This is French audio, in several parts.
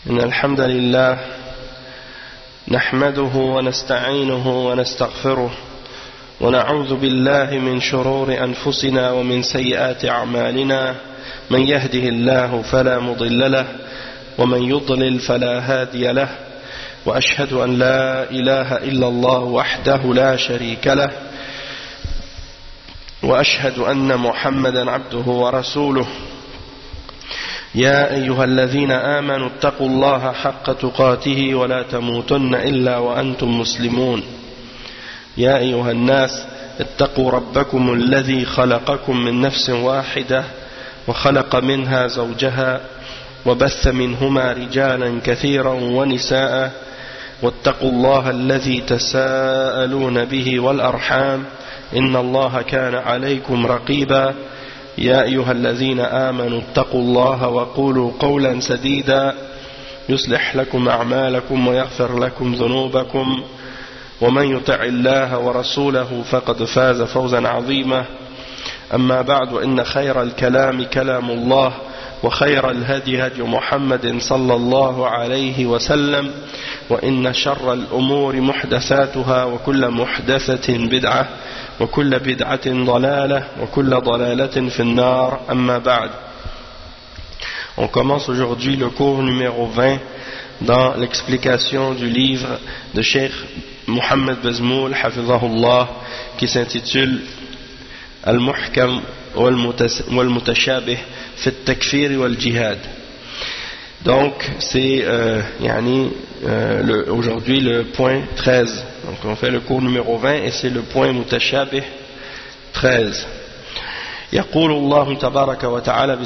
إن الحمد لله نحمده ونستعينه ونستغفره ونعوذ بالله من شرور أنفسنا ومن سيئات أعمالنا من يهده الله فلا مضل له ومن يضلل فلا هادي له وأشهد أن لا إله إلا الله وحده لا شريك له وأشهد أن محمدا عبده ورسوله يا أيها الذين آمنوا اتقوا الله حق تقاته ولا تموتن إلا وأنتم مسلمون يا أيها الناس اتقوا ربكم الذي خلقكم من نفس واحدة وخلق منها زوجها وبث منهما رجالا كثيرا ونساء واتقوا الله الذي تساءلون به والأرحام إن الله كان عليكم رقيبا يا أيها الذين آمنوا اتقوا الله وقولوا قولا سديدا يصلح لكم أعمالكم ويغفر لكم ذنوبكم ومن يطع الله ورسوله فقد فاز فوزا عظيما أما بعد إن خير الكلام كلام الله وخير الهدي هدي محمد صلى الله عليه وسلم وإن شر الأمور محدثاتها وكل محدثة بدعة وكل بدعة ضلالة وكل ضلالة في النار أما بعد. On commence aujourd'hui le cours numéro 20 dans l'explication du livre de Cheikh Mohammed Bazmoul Hafizahullah qui s'intitule Al-Muhkam wal-Mutashabih fi al-Takfir wal-Jihad. Donc c'est aujourd'hui le point 13. Donc on fait le cours numéro 20 et c'est le point Mutashabih 13. يقول الله تبارك وتعالى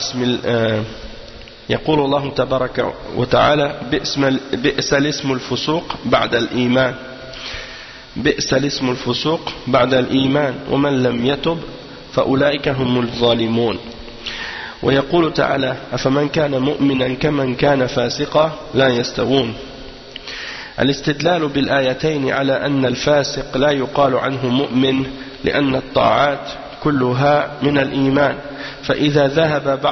يقول الله تبارك وتعالى بئس الاسم الفسوق بعد الإيمان بئس الاسم الفسوق بعد الإيمان ومن لم يتب فأولئك هم الظالمون. ويقول تعالى أفمن كان مؤمنا كمن كان فاسقا لا يستوون. الاستدلال بالآيتين على أن الفاسق لا يقال عنه مؤمن لأن الطاعات كلها من الإيمان فإذا ذهب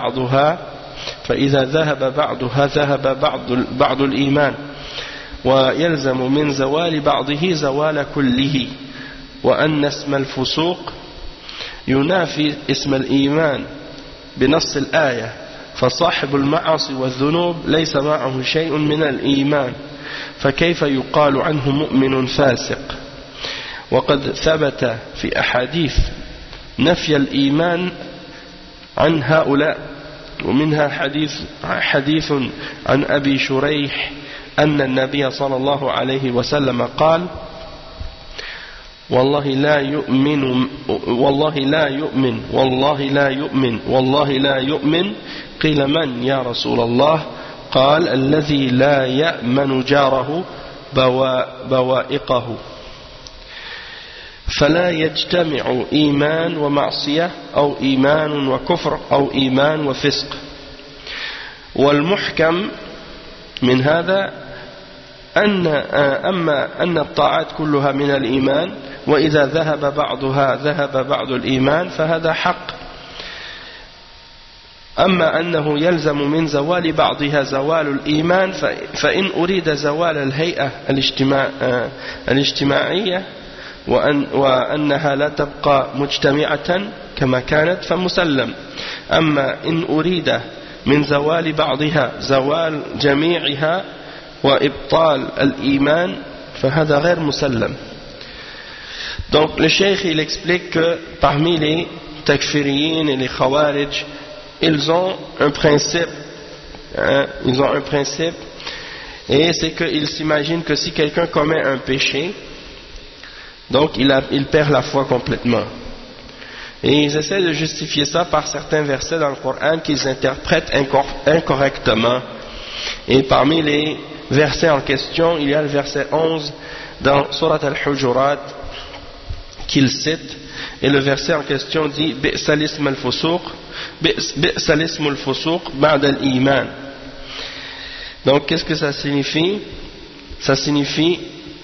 بعضها ذهب بعض الإيمان ويلزم من زوال بعضه زوال كله وأن اسم الفسوق ينافي اسم الإيمان بنص الآية فصاحب المعاصي والذنوب ليس معه شيء من الإيمان فكيف يقال عنه مؤمن فاسق وقد ثبت في أحاديث نفي الإيمان عن هؤلاء ومنها حديث عن أبي شريح أن النبي صلى الله عليه وسلم قال والله لا يؤمن قيل من يا رسول الله قال الذي لا يأمن جاره بوائقه فلا يجتمع إيمان ومعصية أو إيمان وكفر أو إيمان وفسق. والمحكم من هذا أن الطاعات كلها من الإيمان وإذا ذهب بعضها ذهب بعض الإيمان فهذا حق. أما أنه يلزم من زوال بعضها زوال الإيمان فإن أريد زوال الهيئة الاجتماعية وأنها لا تبقى مجتمعة كما كانت فمسلم. أما إن أريد من زوال بعضها زوال جميعها وإبطال الإيمان فهذا غير مسلم. Donc le cheikh il explique que parmi les takfiriyin et les khawarij ils ont un principe et c'est qu'ils s'imaginent que si quelqu'un commet un péché donc il perd la foi complètement et ils essaient de justifier ça par certains versets dans le Coran qu'ils interprètent incorrectement. Et parmi les versets en question il y a le verset 11 dans Surat Al-Hujurat qu'il cite et le verset en question dit bi'sa l'ism al-fusuq ba'da al-iman. Donc qu'est-ce que ça signifie? Ça signifie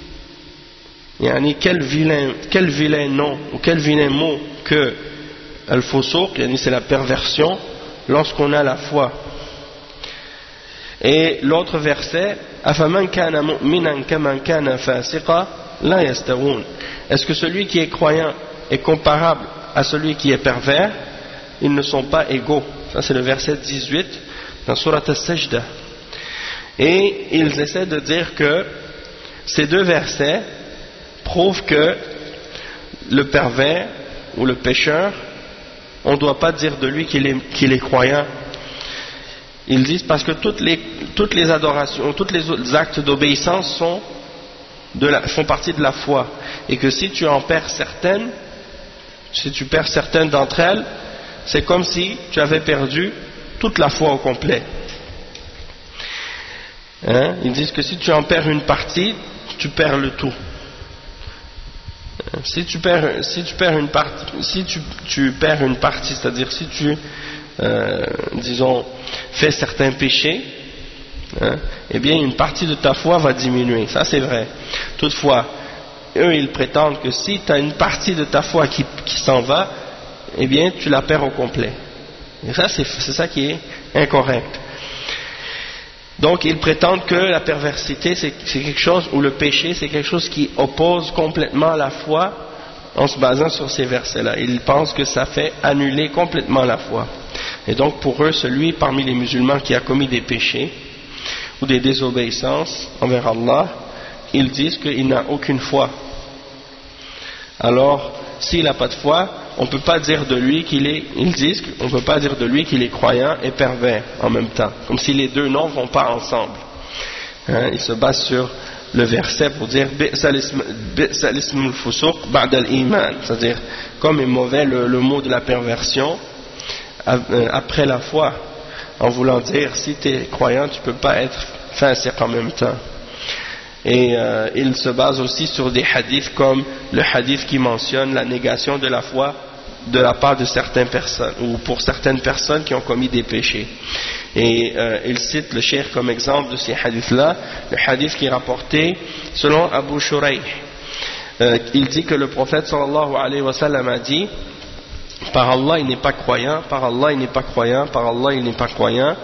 quel vilain nom ou quel vilain mot que al-fusuq, c'est la perversion lorsqu'on a la foi. Et l'autre verset, أَفَمَنْ كَانَ مُؤْمِنًا كَمَنْ كَانَ فَاسِقًا لَا يَسْتَوُونَ. Est-ce que celui qui est croyant est comparable à celui qui est pervers? Ils ne sont pas égaux. Ça c'est le verset 18 dans Surat As-Sajda. Et ils essaient de dire que ces deux versets prouvent que le pervers ou le pécheur, on ne doit pas dire de lui qu'il est croyant. Ils disent parce que toutes les adorations, tous les actes d'obéissance font partie de la foi, et que si tu en perds certaines, si tu perds certaines d'entre elles, c'est comme si tu avais perdu toute la foi au complet. Hein? Ils disent que si tu en perds une partie, tu perds le tout. Si tu perds une partie, c'est-à-dire si tu disons fais certains péchés, hein, eh bien une partie de ta foi va diminuer, ça c'est vrai. Toutefois, eux ils prétendent que si tu as une partie de ta foi qui s'en va, eh bien tu la perds au complet. Et ça c'est ça qui est incorrect. Donc ils prétendent que la perversité c'est quelque chose, ou le péché c'est quelque chose qui oppose complètement la foi, en se basant sur ces versets-là. Ils pensent que ça fait annuler complètement la foi. Et donc pour eux, celui parmi les musulmans qui a commis des péchés ou des désobéissances envers Allah, ils disent qu'il n'a aucune foi. Alors, s'il n'a pas de foi, on peut pas dire de lui ils disent qu'on ne peut pas dire de lui qu'il est croyant et pervers en même temps, comme si les deux noms ne vont pas ensemble. Hein, ils se basent sur le verset pour dire c'est-à-dire comme est mauvais le mot de la perversion après la foi, en voulant dire si tu es croyant tu ne peux pas être fasiq en même temps. Et il se base aussi sur des hadiths comme le hadith qui mentionne la négation de la foi de la part de certaines personnes, ou pour certaines personnes qui ont commis des péchés. Et il cite le cheikh comme exemple de ces hadiths-là, le hadith qui est rapporté selon Abu Shuraih. Il dit que le prophète sallallahu alayhi wa sallam a dit: par Allah il n'est pas croyant, par Allah il n'est pas croyant, par Allah il n'est pas croyant.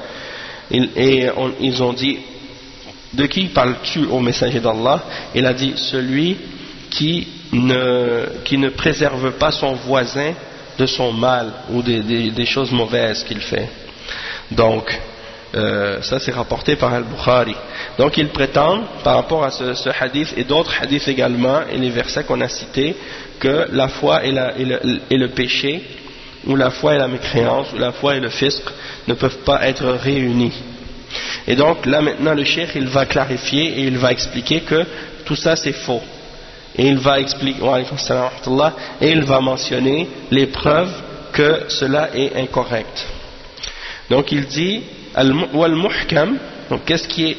Ils ont dit: de qui parles-tu ô messager d'Allah? Il a dit: celui qui ne préserve pas son voisin de son mal ou des choses mauvaises qu'il fait. Donc ça c'est rapporté par Al-Bukhari. Donc ils prétendent par rapport à ce hadith et d'autres hadiths également et les versets qu'on a cités que la foi et le péché, ou la foi et la mécréance, ou la foi et le fisq ne peuvent pas être réunis. Et donc là maintenant le cheikh il va clarifier et il va expliquer que tout ça c'est faux. Et il va expliquer, et il va mentionner les preuves que cela est incorrect. Donc il dit al-muhkam, donc qu'est-ce qui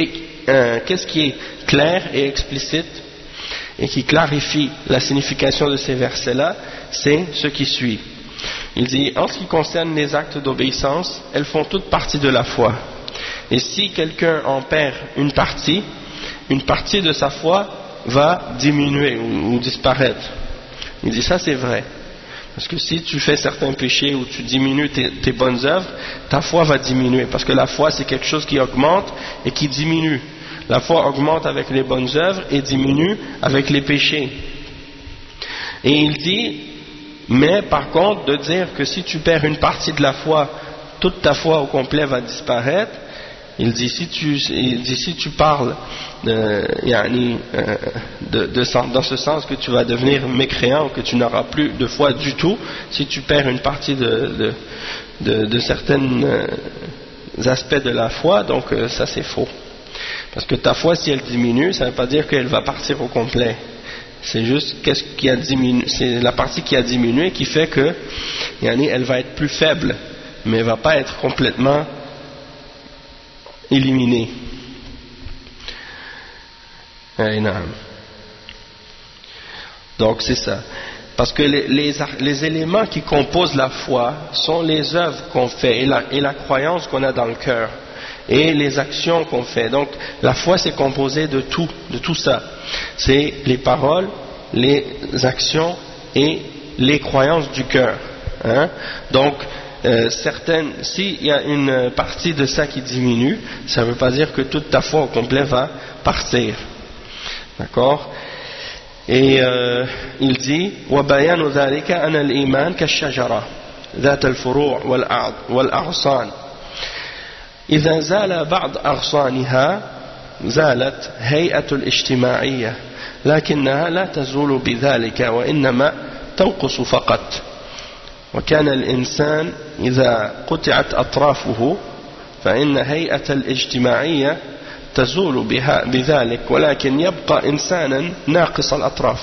est clair et explicite et qui clarifie la signification de ces versets-là, c'est ce qui suit. Il dit: en ce qui concerne les actes d'obéissance, elles font toutes partie de la foi. Et si quelqu'un en perd une partie de sa foi va diminuer ou disparaître. Il dit ça c'est vrai. Parce que si tu fais certains péchés ou tu diminues tes bonnes œuvres, ta foi va diminuer. Parce que la foi c'est quelque chose qui augmente et qui diminue. La foi augmente avec les bonnes œuvres et diminue avec les péchés. Et il dit, mais par contre de dire que si tu perds une partie de la foi, toute ta foi au complet va disparaître. Il dit si tu parles dans ce sens que tu vas devenir mécréant ou que tu n'auras plus de foi du tout, si tu perds une partie de certains aspects de la foi, donc ça c'est faux. Parce que ta foi, si elle diminue, ça ne veut pas dire qu'elle va partir au complet. C'est juste c'est la partie qui a diminué qui fait que elle va être plus faible, mais elle ne va pas être complètement éliminée. Donc c'est ça. Parce que les éléments qui composent la foi sont les œuvres qu'on fait et la croyance qu'on a dans le cœur et les actions qu'on fait. Donc la foi c'est composé de tout ça. C'est les paroles, les actions et les croyances du cœur. Donc s'il y a une partie de ça qui diminue, ça ne veut pas dire que toute ta foi au complet va partir. D'accord? Et il dit وَبَيَانُ ذَلِكَ أَنَ الْإِيمَانَ كَالشَّجَرَةِ ذات الفروع والأغصان إذا زال بعض أغصانها زالت هيئة الاجتماعية لكنها لا تزول بذلك وإنما تنقص فقط وكان الإنسان إذا قطعت أطرافه فإن هيئة الاجتماعية تزول بذلك ولكن يبقى إنسانا ناقص الأطراف.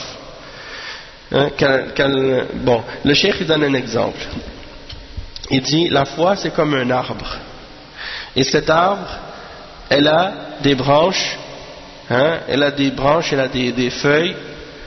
Bon, le cheikh donne un exemple. Il dit la foi c'est comme un arbre et cet arbre elle a des branches, elle a des feuilles,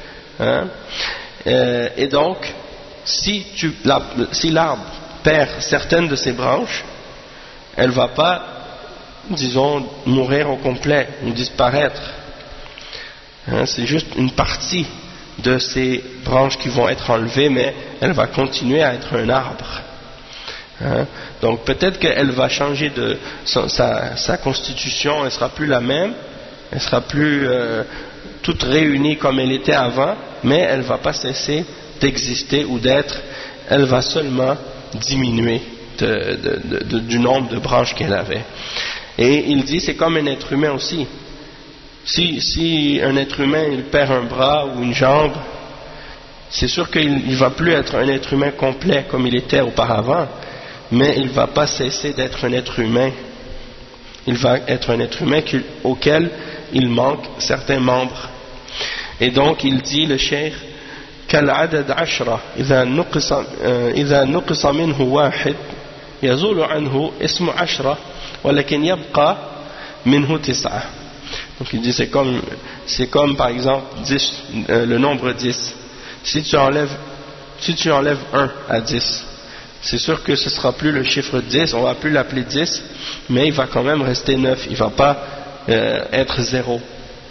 et donc si l'arbre perd certaines de ses branches, elle va pas, disons, mourir au complet ou disparaître. C'est juste une partie de ces branches qui vont être enlevées, mais elle va continuer à être un arbre. Donc peut-être qu'elle va changer de sa constitution, elle sera plus la même, elle sera plus toute réunie comme elle était avant, mais elle va pas cesser d'exister ou d'être, elle va seulement diminuer du nombre de branches qu'elle avait. Et il dit c'est comme un être humain aussi. Si un être humain il perd un bras ou une jambe, c'est sûr qu'il ne va plus être un être humain complet comme il était auparavant, mais il ne va pas cesser d'être un être humain. Il va être un être humain auquel il manque certains membres. Et donc il dit le cheikh كالعدد 10 إذا نقص منه واحد يزول عنه اسم 10 ولكن يبقى منه 9. Donc il dit c'est comme par exemple 10, le nombre 10. Si tu enlèves 1 à 10, c'est sûr que ce ne sera plus le chiffre 10, on ne va plus l'appeler 10, mais il va quand même rester 9, il ne va pas être 0.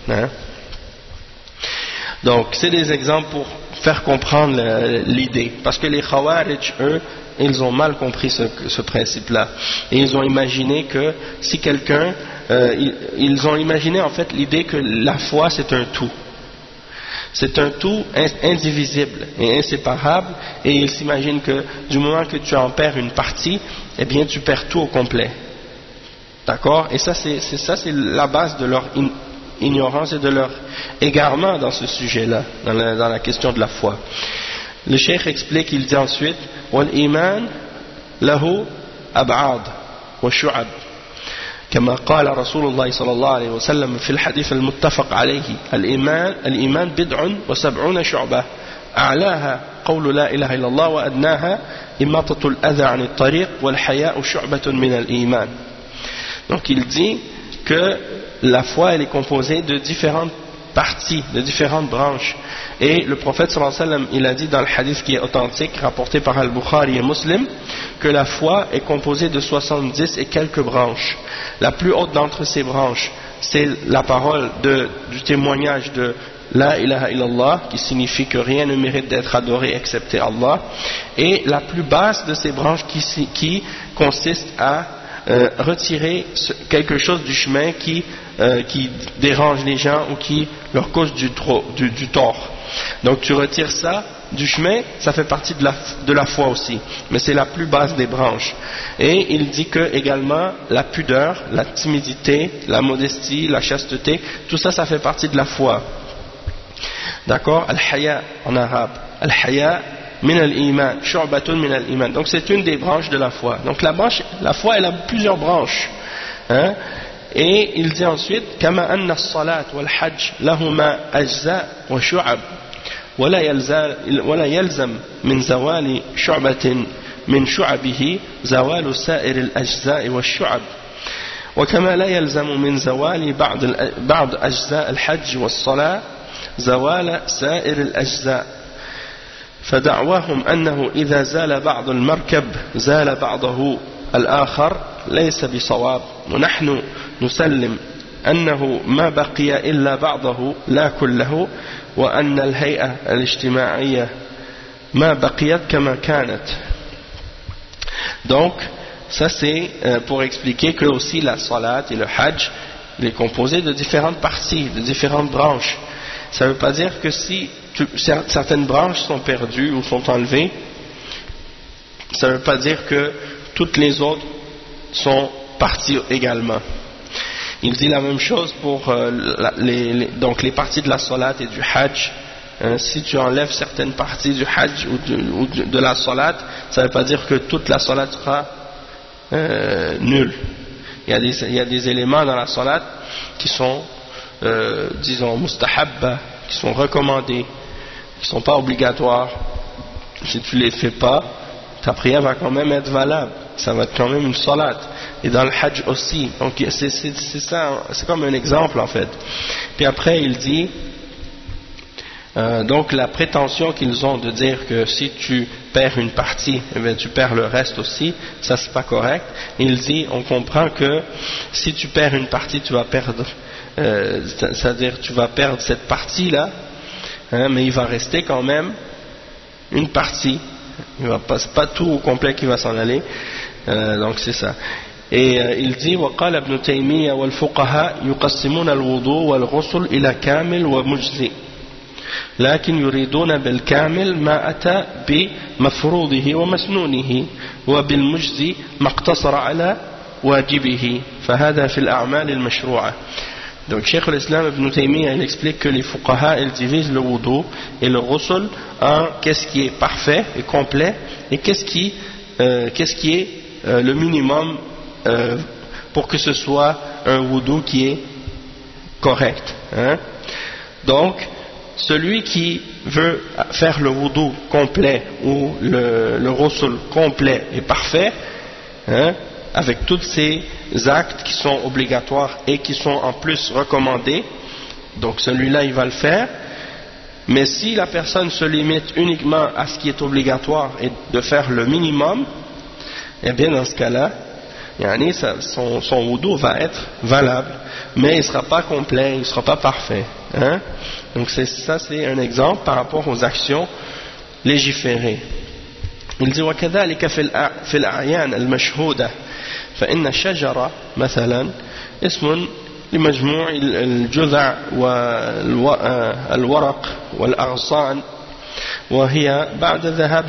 Donc c'est des exemples pour faire comprendre l'idée, parce que les Khawarij, eux, ils ont mal compris ce principe-là, et ils ont imaginé que si quelqu'un, ils ont imaginé en fait l'idée que la foi c'est un tout. C'est un tout indivisible et inséparable, et ils s'imaginent que du moment que tu en perds une partie, eh bien tu perds tout au complet. D'accord? Et ça c'est la base de leur ignorance et de leur égarement dans ce sujet-là, dans la question de la foi. Le cheikh explique, il dit ensuite وَالْإِيمَانِ لَهُ أَبْعَادٌ وَشُعَبٌ كما قال رسول الله صلى الله عليه وسلم في الحديث المتفق عليه الإيمان 70 شعبة أعلاها قول لا إله إلا الله وأدناها إماطة الأذى عن الطريق والحياء شعبة من الإيمان. Donc il dit que la foi elle est composée de différentes parties, de différentes branches, et le prophète sallallahu alayhi wa sallam il a dit dans le hadith qui est authentique rapporté par Al-Bukhari et Muslim que la foi est composée de 70 et quelques branches. La plus haute d'entre ces branches c'est la parole du témoignage de La ilaha illallah, qui signifie que rien ne mérite d'être adoré excepté Allah, et la plus basse de ces branches qui consiste à retirer quelque chose du chemin qui dérange les gens ou qui leur cause du tort. Donc tu retires ça du chemin, ça fait partie de la foi aussi, mais c'est la plus basse des branches. Et il dit que également la pudeur, la timidité, la modestie, la chasteté, tout ça, ça fait partie de la foi. D'accord? Al-Haya en arabe. Al-Haya min al-Iman, shu'batun min al-Iman. Donc c'est une des branches de la foi. Donc la foi elle a plusieurs branches. Et il dit ensuite kama anna as-salat wal-hajj lahuma ajza wa shu'ab ولا يلزم من زوال شعبة من شعبه زوال سائر الأجزاء والشعب وكما لا يلزم من زوال بعض أجزاء الحج والصلاة زوال سائر الأجزاء فدعواهم أنه إذا زال بعض المركب زال بعضه الآخر ليس بصواب ونحن نسلم أنه ما بقي إلا بعضه لا كله وأن الهيئة الاجتماعية ما بقيت كما كانت. Donc, ça c'est pour expliquer que aussi la salat et le hajj, il est composé de différentes parties, de différentes branches. Ça ne veut pas dire que si certaines branches sont perdues ou sont enlevées, ça ne veut pas dire que toutes les autres sont parties également. Il dit la même chose pour donc les parties de la salat et du hajj. Si tu enlèves certaines parties du hajj ou de la salat, ça ne veut pas dire que toute la salat sera nulle. Il y a des éléments dans la salat qui sont disons mustahabba, qui sont recommandés, qui ne sont pas obligatoires. Si tu ne les fais pas, ta prière va quand même être valable, ça va être quand même une salat. Et dans le hajj aussi, donc c'est ça, c'est comme un exemple en fait. Puis après il dit donc la prétention qu'ils ont de dire que si tu perds une partie, eh bien, tu perds le reste aussi, ça c'est pas correct. Il dit, on comprend que si tu perds une partie, tu vas perdre, c'est-à-dire tu vas perdre cette partie-là, hein, mais il va rester quand même une partie. Il va pas, c'est pas tout au complet qui va s'en aller, donc c'est ça. Et il dit, وقال ابن تيمية والفقهاء يقسمون الوضوء والغسل إلى كامل ومجزئ. لكن يريدون بالكامل ما أتى بمفروضه ومسنونه وبالمجزي ما اقتصر على واجبه فهذا في الأعمال المشروعة. Donc Cheikh l'Islam Ibn Taymiyyah il explique que les fuqaha ils divisent le wudu et le ghusl en qu'est-ce qui est parfait et complet et qu'est-ce qui est le minimum pour que ce soit un wudu qui est correct, hein? Donc celui qui veut faire le wudu complet ou le ghusl complet et parfait, hein, avec tous ces actes qui sont obligatoires et qui sont en plus recommandés, donc celui-là il va le faire. Mais si la personne se limite uniquement à ce qui est obligatoire et de faire le minimum, eh bien dans ce cas-là, son wudu va être valable, mais il ne sera pas complet, il ne sera pas parfait, hein? Donc ça c'est un exemple par rapport aux actions légiférées. Il dit وكذلك في الأعيان المشهودة فإن الشجرة مثلا اسم لمجموع الجذع والورق والأغصان وهي بعد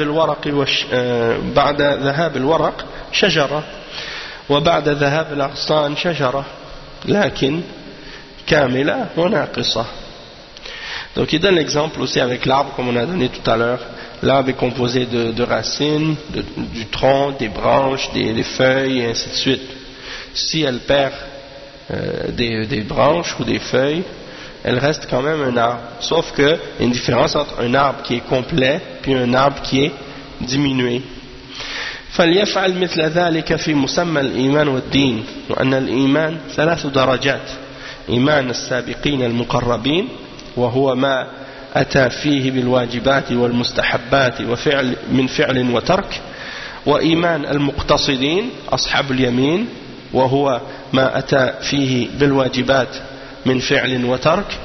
ذهاب الورق شجرة وبعد ذهاب الأغصان شجرة لكن كاملة وناقصة. Donc il donne l'exemple aussi avec l'arbre comme on a donné tout à l'heure. L'arbre est composé de racines, du tronc, des branches, des feuilles et ainsi de suite. Si elle perd des branches ou des feuilles, elle reste quand même un arbre. Sauf qu'il y a une différence entre un arbre qui est complet puis un arbre qui est diminué. فليفعل مثل ذلك في مسمى الإيمان والدين وأن الإيمان 3 درجات إيمان السابقين المقربين وهو ما أتى فيه بالواجبات والمستحبات من فعل وترك وإيمان المقتصدين أصحاب اليمين وهو ما أتى فيه بالواجبات من فعل وترك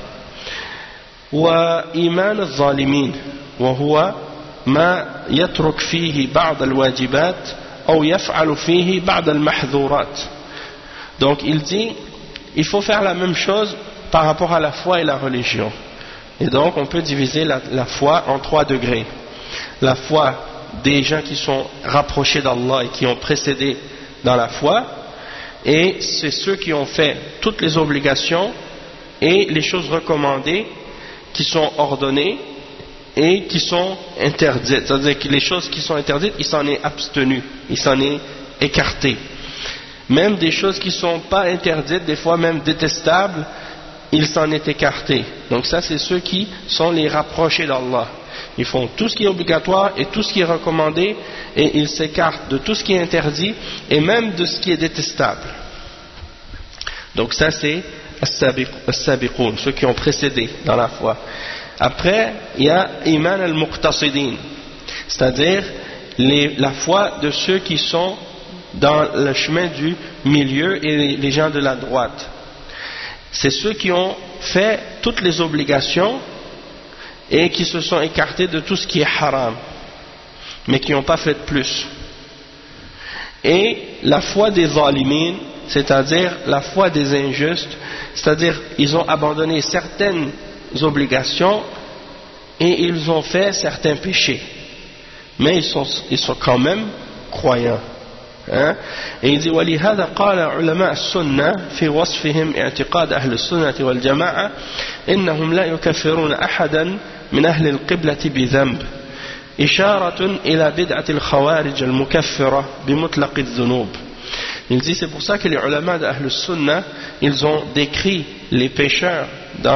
وإيمان الظالمين وهو ما يترك فيه بعض الواجبات أو يفعل فيه بعض المحظورات. Donc il dit il faut faire la même chose par rapport à la foi et la religion. Et donc on peut diviser la foi en 3 degrés. La foi des gens qui sont rapprochés d'Allah et qui ont précédé dans la foi, et c'est ceux qui ont fait toutes les obligations et les choses recommandées qui sont ordonnées et qui sont interdites. C'est-à-dire que les choses qui sont interdites, il s'en est abstenu, il s'en est écarté. Même des choses qui ne sont pas interdites, des fois même détestables, il s'en est écarté. Donc ça c'est ceux qui sont les rapprochés d'Allah. Ils font tout ce qui est obligatoire et tout ce qui est recommandé et ils s'écartent de tout ce qui est interdit et même de ce qui est détestable. Donc ça c'est as-sabiqoun, ceux qui ont précédé dans la foi. Après il y a iman al-muqtasidin, c'est-à-dire la foi de ceux qui sont dans le chemin du milieu et les gens de la droite. C'est ceux qui ont fait toutes les obligations et qui se sont écartés de tout ce qui est haram, mais qui n'ont pas fait de plus. et la foi des zalimin, c'est-à-dire la foi des injustes, c'est-à-dire ils ont abandonné certaines obligations et ils ont fait certains péchés, mais ils sont quand même croyants. Hein? Et il dit ولهذا قال علماء السنة في وصفهم اعتقاد أهل السنة والجماعة إنهم لا يكفرون أحدا من أهل القبلة بذنب إشارة إلى بدعة الخوارج المكفرة بمطلق الذنوب. Il dit c'est pour ça que les ulama d'Ahl al-Sunnah ils ont décrit les pécheurs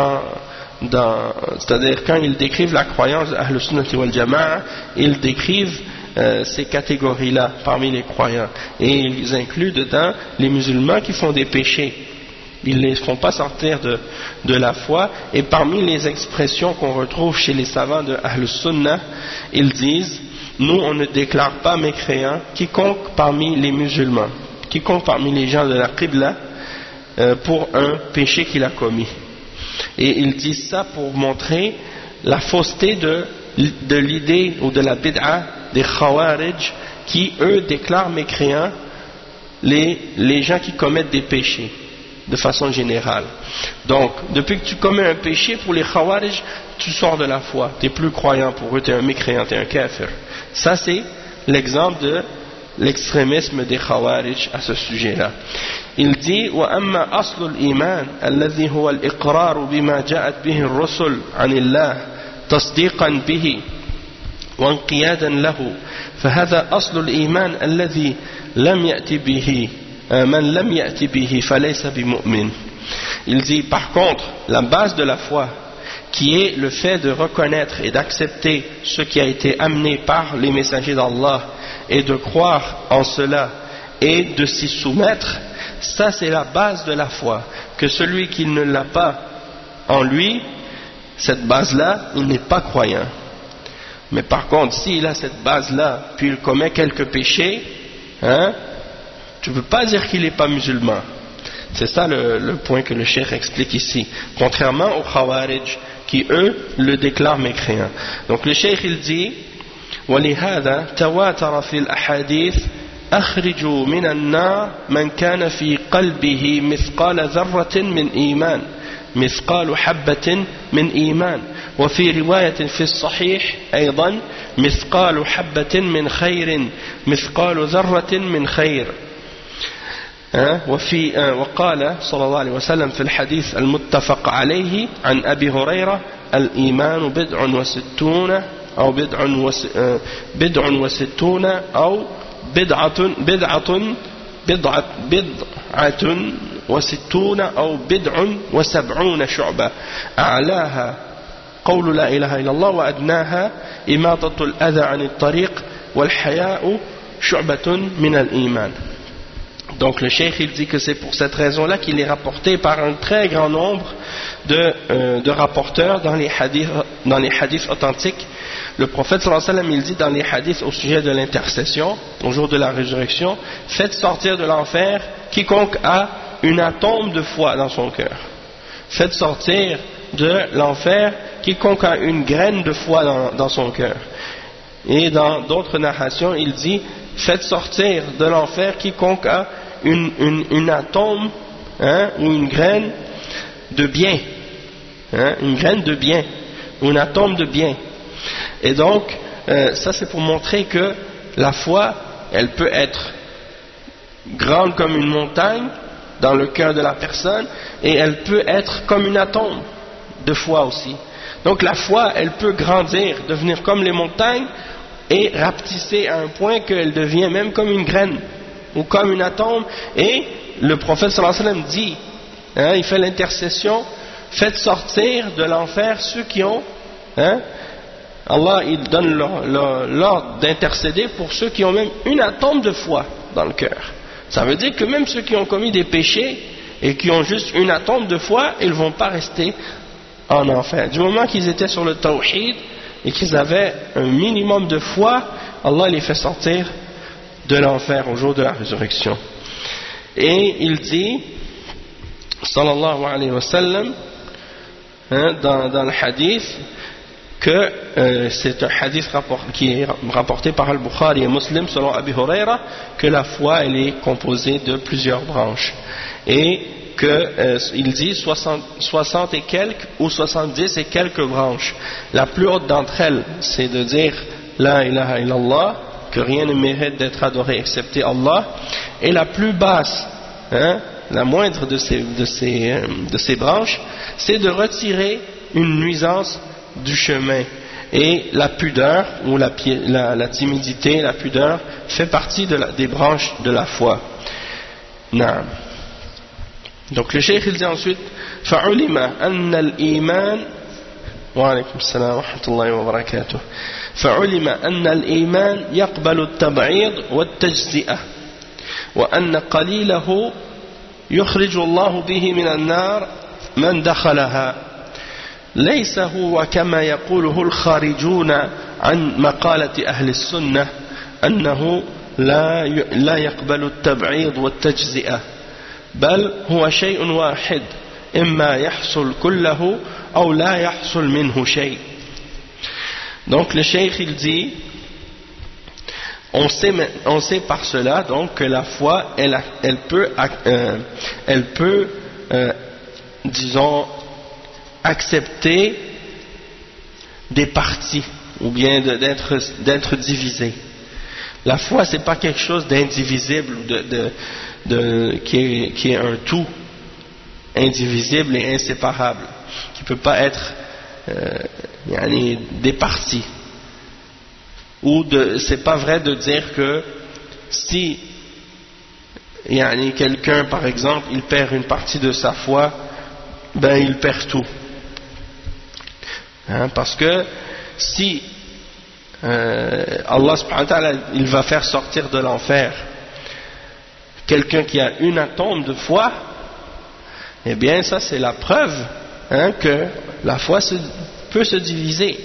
c'est-à-dire quand ils décrivent la croyance d'Ahl al-Sunnah wal Jama'a, ils décrivent ces catégories-là parmi les croyants et ils incluent dedans les musulmans qui font des péchés. Ils ne les font pas sortir de la foi. Et parmi les expressions qu'on retrouve chez les savants de Ahl al-Sunnah, ils disent nous on ne déclare pas mécréant quiconque parmi les musulmans, quiconque parmi les gens de la Qibla pour un péché qu'il a commis. Et ils disent ça pour montrer la fausseté de l'idée ou de la bid'a des Khawarij qui eux déclarent mécréants les gens qui commettent des péchés de façon générale. Donc depuis que tu commets un péché, pour les Khawarij tu sors de la foi, tu n'es plus croyant pour eux, tu es un mécréant, tu es un kafir. Ça c'est l'exemple de l'extrémisme des Khawarij à ce sujet-là. Il dit وأما أصل الإيمان الذي هو الإقرار بما جاءت به الرسل عن الله تصديقا به وانقيادا له فهذا أصل الإيمان الذي لم يأتي به من لم يأتي به فليس بمؤمن. Il dit par contre la base de la foi qui est le fait de reconnaître et d'accepter ce qui a été amené par les messagers d'Allah et de croire en cela et de s'y soumettre, ça c'est la base de la foi, que celui qui ne l'a pas en lui, cette base-là, il n'est pas croyant. Mais par contre, s'il a cette base-là, puis il commet quelques péchés, hein, tu ne peux pas dire qu'il n'est pas musulman. C'est ça le point que le cheikh explique ici, contrairement aux Khawarij qui eux le déclarent mécréant. Donc le cheikh il dit وَلِهَذَا تَوَاتَرَ فِي الْأَحَادِيثِ أخرجوا من النار من كان في قلبه مثقال ذرة من إيمان مثقال حبة من إيمان وفي رواية في الصحيح أيضا مثقال حبة من خير مثقال ذرة من خير. وقال صلى الله عليه وسلم في الحديث المتفق عليه عن أبي هريرة الإيمان بضع وستون أو بضع وستون أو بدعة وستون أو بضع وسبعون شعبة أعلاها قول لا إله إلا الله وأدناها إماطة الأذى عن الطريق والحياء شعبة من الإيمان. Donc le cheikh il dit que c'est pour cette raison-là qu'il est rapporté par un très grand nombre de rapporteurs dans les hadiths authentiques. Le prophète sallallahu alayhi wa sallam il dit dans les hadiths au sujet de l'intercession au jour de la résurrection, faites sortir de l'enfer quiconque a une atome de foi dans son cœur. Faites sortir de l'enfer quiconque a une graine de foi dans son cœur. Et dans d'autres narrations il dit faites sortir de l'enfer quiconque a une atome ou une graine de bien, une graine de bien, ou une atome de bien. Et donc ça c'est pour montrer que la foi elle peut être grande comme une montagne dans le cœur de la personne et elle peut être comme une atome de foi aussi. Donc la foi elle peut grandir, devenir comme les montagnes et rapetisser à un point qu'elle devient même comme une graine ou comme une atome. Et le prophète sallallahu alayhi wa sallam dit, il fait l'intercession, faites sortir de l'enfer ceux qui ont, Allah il donne l'ordre d'intercéder pour ceux qui ont même une atome de foi dans le cœur. Ça veut dire que même ceux qui ont commis des péchés et qui ont juste une atome de foi, ils ne vont pas rester en enfer. Du moment qu'ils étaient sur le tawhid et qu'ils avaient un minimum de foi, Allah les fait sortir de l'enfer au jour de la résurrection. Et il dit, sallallahu alayhi wa sallam, dans le hadith, que c'est un hadith qui est rapporté par Al-Bukhari et Muslim selon Abi Huraira, que la foi elle est composée de plusieurs branches et que il dit 60 et quelques ou 70 et quelques branches. La plus haute d'entre elles c'est de dire La ilaha illallah, que rien ne mérite d'être adoré excepté Allah, et la plus basse, la moindre de ces branches, c'est de retirer une nuisance du chemin. Et la pudeur, ou la timidité, la pudeur, fait partie des branches de la foi. Naam. Donc le cheikh il dit ensuite فَعُلِمَ أَنَّ الْإِيمَانَ وعليكم السلام ورحمة الله وبركاته فعلم أن الإيمان يقبل التبعيض والتجزئة وأن قليله يخرج الله به من النار من دخلها ليس هو كما يقوله الخارجون عن مقالة أهل السنة أنه لا يقبل التبعيض والتجزئة بل هو شيء واحد إما يحصل كله أو لا يحصل منه شيء. Donc le cheikh il dit on sait par cela donc que la foi elle peut disons accepter des parties ou bien d'être divisée. La foi c'est pas quelque chose d'indivisible qui est un tout indivisible et inséparable qui peut pas être des parties. Ou c'est pas vrai de dire que si quelqu'un par exemple il perd une partie de sa foi, ben il perd tout. Parce que si Allah subhanahu wa ta'ala il va faire sortir de l'enfer quelqu'un qui a une atome de foi, eh bien ça c'est la preuve que la foi peut se diviser.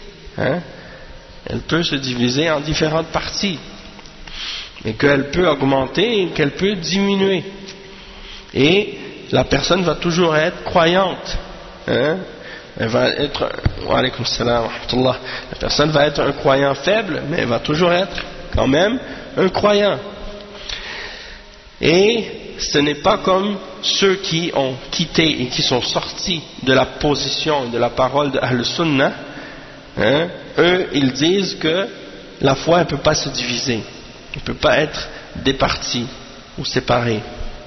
Elle peut se diviser en différentes parties. Et qu'elle peut augmenter et qu'elle peut diminuer. Et la personne va toujours être croyante. Elle va être. Wa alaykum salam wa rahmatullah. La personne va être un croyant faible, mais elle va toujours être quand même un croyant. Et ce n'est pas comme ceux qui ont quitté et qui sont sortis de la position et de la parole de Ahl Sunnah, eux ils disent que la foi ne peut pas se diviser, elle ne peut pas être départie ou séparée.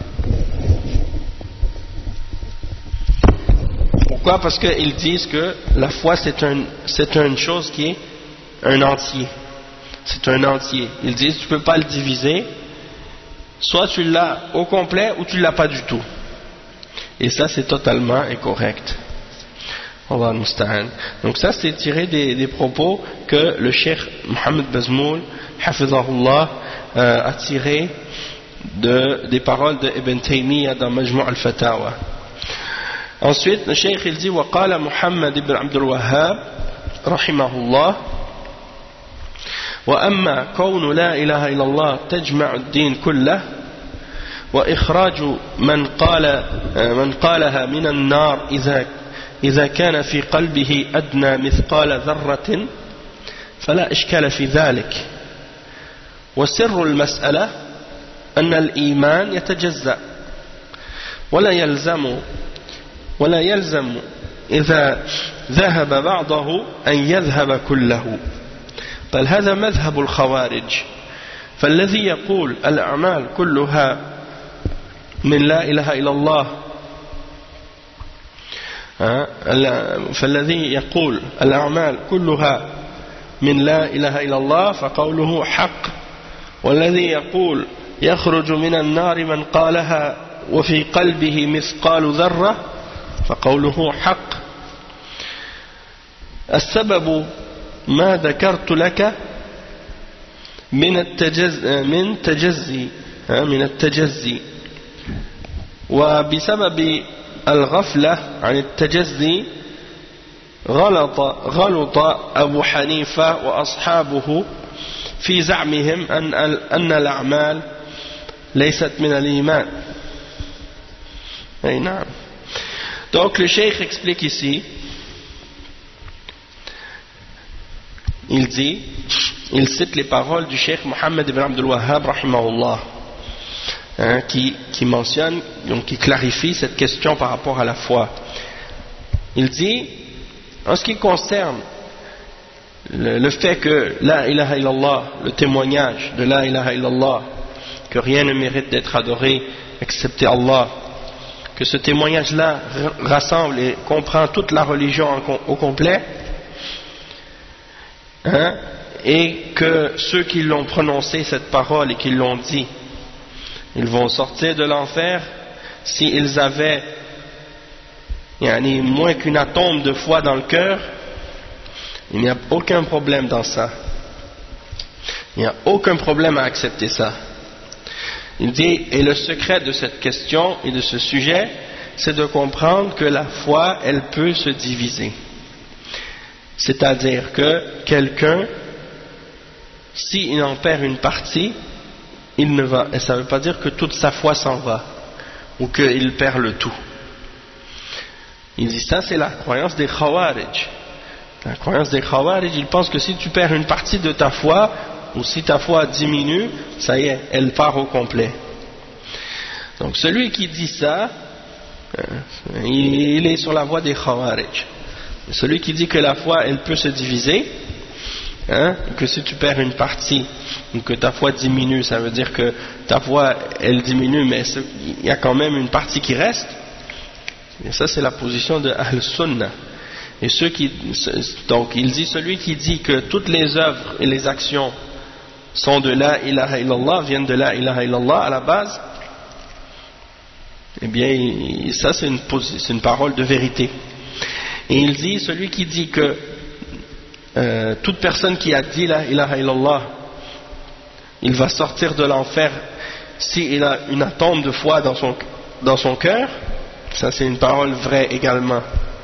Pourquoi? Parce qu'ils disent que la foi c'est une chose qui est un entier, c'est un entier. Ils disent tu ne peux pas le diviser, soit tu l'as au complet ou tu ne l'as pas du tout. Et ça c'est totalement incorrect. Allah al-Musta'an. Donc ça c'est tiré des propos que le cheikh Mohammed Bazmoul hafizahullah a tiré des paroles de Ibn Taymiyyah dans Majmu' al-Fatawa. Ensuite le cheikh il dit وقال محمد بن عبد الوهاب رحمه الله وأما كون لا إله إلا الله تجمع الدين كله وإخراج من قالها من النار إذا كان في قلبه أدنى مثقال ذرة فلا إشكال في ذلك وسر المسألة أن الإيمان يتجزأ ولا يلزم إذا ذهب بعضه أن يذهب كله بل هذا مذهب الخوارج فالذي يقول الأعمال كلها من لا إله إلا الله فالذي يقول الأعمال كلها من لا إله إلا الله فقوله حق والذي يقول يخرج من النار من قالها وفي قلبه مثقال ذرة فقوله حق السبب ما ذكرت لك من التجزي وبسبب الغفلة عن التجزي غلط أبو حنيفة وأصحابه في زعمهم أن الأعمال ليست من الإيمان. Donc le cheikh explique ici il cite les paroles du Cheikh Mohammed ibn Abdul Wahhab rahimahullah, qui mentionne, donc qui clarifie cette question par rapport à la foi. Il dit, en ce qui concerne le fait que la ilaha illallah, le témoignage de la ilaha illallah, que rien ne mérite d'être adoré excepté Allah, que ce témoignage-là rassemble et comprend toute la religion au complet, et que ceux qui l'ont prononcé cette parole et qui l'ont dit, ils vont sortir de l'enfer s'ils avaient moins qu'une atome de foi dans le cœur. Il n'y a aucun problème dans ça. Il n'y a aucun problème à accepter ça. Il dit, et le secret de cette question et de ce sujet, c'est de comprendre que la foi, elle peut se diviser. C'est-à-dire que quelqu'un, s'il en perd une partie, il ne va, et ça ne veut pas dire que toute sa foi s'en va, ou qu'il perd le tout. Il dit, ça c'est la croyance des Khawarij. La croyance des Khawarij, ils pensent que si tu perds une partie de ta foi, ou si ta foi diminue, ça y est, elle part au complet. Donc celui qui dit ça, il est sur la voie des Khawarij. Celui qui dit que la foi, elle peut se diviser, que si tu perds une partie, ou que ta foi diminue, ça veut dire que ta foi, elle diminue, mais il y a quand même une partie qui reste. Et ça, c'est la position de Ahl Sunnah. Et donc il dit, celui qui dit que toutes les œuvres et les actions sont de la ilaha illallah, viennent de la ilaha illallah à la base, eh bien ça c'est une parole de vérité. Et il dit, celui qui dit que toute personne qui a dit la ilaha illallah, il va sortir de l'enfer s'il a une atome de foi dans son cœur, ça c'est une parole vraie également.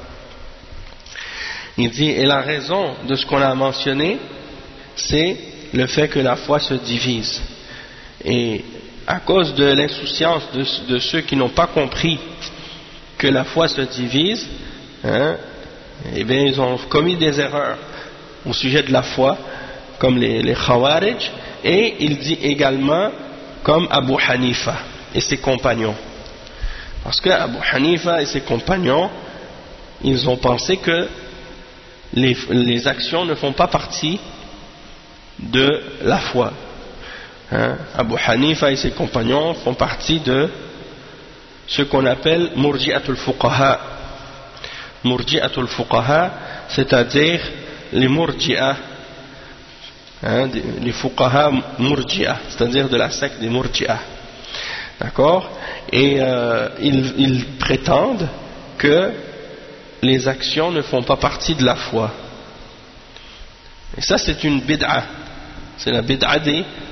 Il dit, et la raison de ce qu'on a mentionné, c'est le fait que la foi se divise. Et à cause de l'insouciance de ceux qui n'ont pas compris que la foi se divise, eh bien ils ont commis des erreurs au sujet de la foi, comme les Khawarij, et il dit également comme Abu Hanifa et ses compagnons. Parce que Abu Hanifa et ses compagnons, ils ont pensé que les actions ne font pas partie de la foi. Abu Hanifa et ses compagnons font partie de ce qu'on appelle Murji'atul Fuqaha. Murji'atul Fuqaha, c'est-à-dire les Murji'a, les Fuqaha Murji'a, c'est-à-dire de la secte des Murji'a. D'accord? Et ils prétendent que les actions ne font pas partie de la foi. Et ça c'est une bid'a. C'est la bid'a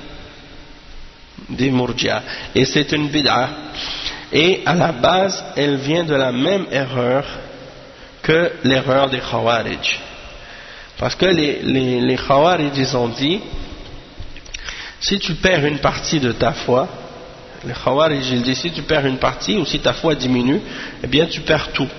des Murji'a. Et c'est une bid'a. Et à la base, elle vient de la même erreur que l'erreur des Khawarij. Parce que les Khawarij, ils ont dit, si tu perds une partie de ta foi, les Khawarij, ils disent, si tu perds une partie ou si ta foi diminue, eh bien tu perds tout.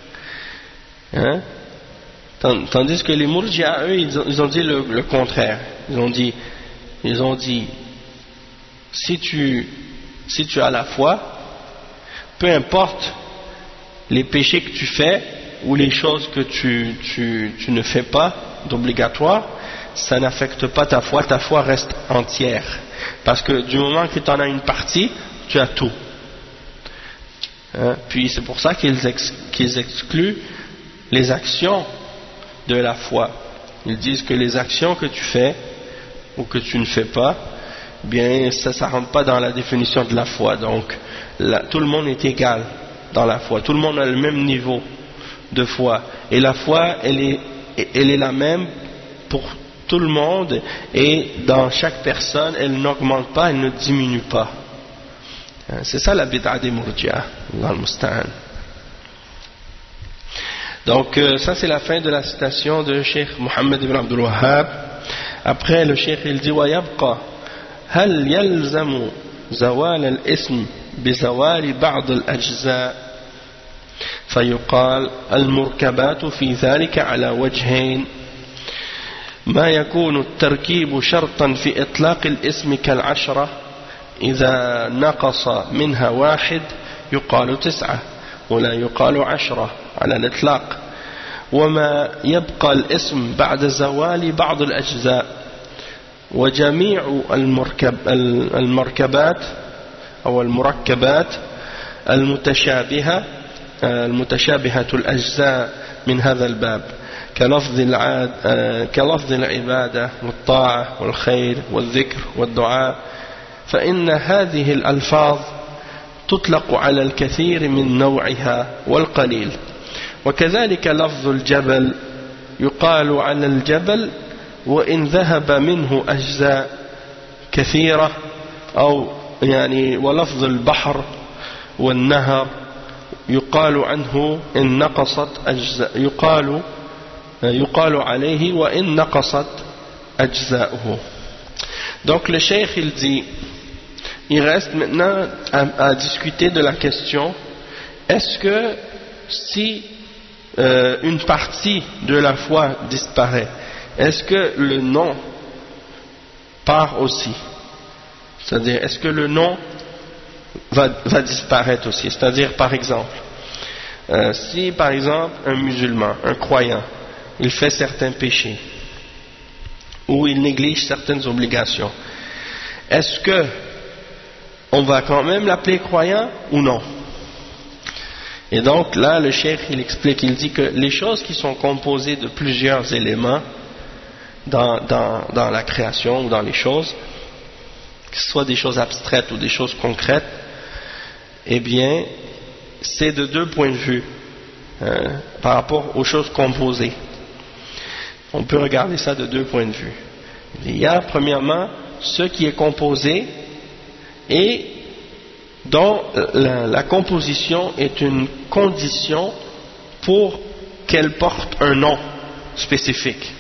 Tandis que les Murji'a, eux, ils ont dit le contraire. Ils ont dit, si tu as la foi, peu importe les péchés que tu fais ou les choses que tu ne fais pas d'obligatoire, ça n'affecte pas ta foi reste entière. Parce que du moment que tu en as une partie, tu as tout. Puis c'est pour ça qu'ils excluent les actions de la foi. Ils disent que les actions que tu fais ou que tu ne fais pas, bien ça ne rentre pas dans la définition de la foi. Donc tout le monde est égal dans la foi, tout le monde a le même niveau de foi, et la foi elle est la même pour tout le monde, et dans chaque personne elle n'augmente pas, elle ne diminue pas. C'est ça la bid'a des Murji'a, Allah al-Musta'an. Donc ça c'est la fin de la citation de Cheikh Mohammed ibn Abdul Wahhab. Après le Cheikh il dit ويبقى هل يلزم زوال الاسم بزوال بعض الأجزاء فيقال المركبات في ذلك على وجهين ما يكون التركيب شرطا في إطلاق الاسم كالعشرة إذا نقص منها واحد يقال 9 ولا يقال 10 على الإطلاق. وما يبقى الاسم بعد زوال بعض الأجزاء. وجميع المركبات أو المركبات المتشابهة الأجزاء من هذا الباب كلفظ العبادة والطاعة والخير والذكر والدعاء، فإن هذه الألفاظ تطلق على الكثير من نوعها والقليل. وكذلك لفظ الجبل يقال على الجبل وإن ذهب منه أجزاء كثيرة، أو يعني ولفظ البحر والنهر يقال عنه إن نقصت أجزاء، يقال عليه وإن نقصت أجزاؤه. Donc le cheikh il dit, il reste maintenant à discuter de la question, est-ce que si une partie de la foi disparaît, est-ce que le nom part aussi? C'est-à-dire, est-ce que le nom va disparaître aussi? C'est-à-dire, par exemple, si par exemple un musulman, un croyant, il fait certains péchés ou il néglige certaines obligations, est-ce que on va quand même l'appeler croyant ou non? Et donc là le cheikh il explique, il dit que les choses qui sont composées de plusieurs éléments dans la création ou dans les choses, que ce soit des choses abstraites ou des choses concrètes, eh bien c'est de deux points de vue par rapport aux choses composées. On peut regarder ça de deux points de vue. Il y a premièrement ce qui est composé et dont la composition est une condition pour qu'elle porte un nom spécifique.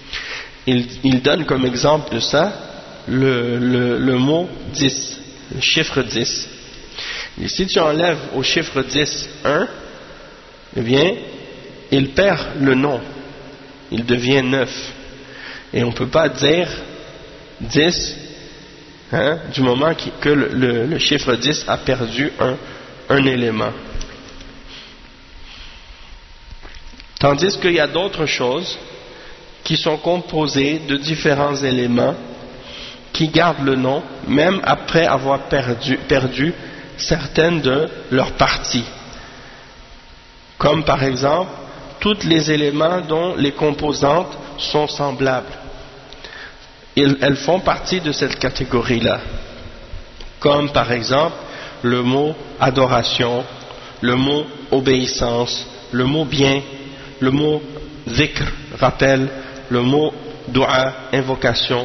Il donne comme exemple de ça le mot 10, le chiffre 10. Et si tu enlèves au chiffre 10 1, eh bien, il perd le nom, il devient 9. Et on ne peut pas dire 10 du moment que le chiffre 10 a perdu un élément. Tandis qu'il y a d'autres choses qui sont composées de différents éléments qui gardent le nom même après avoir perdu certaines de leurs parties, comme par exemple tous les éléments dont les composantes sont semblables. Elles font partie de cette catégorie-là, comme par exemple le mot adoration, le mot obéissance, le mot bien, le mot dhikr, rappel, le mot dua, invocation,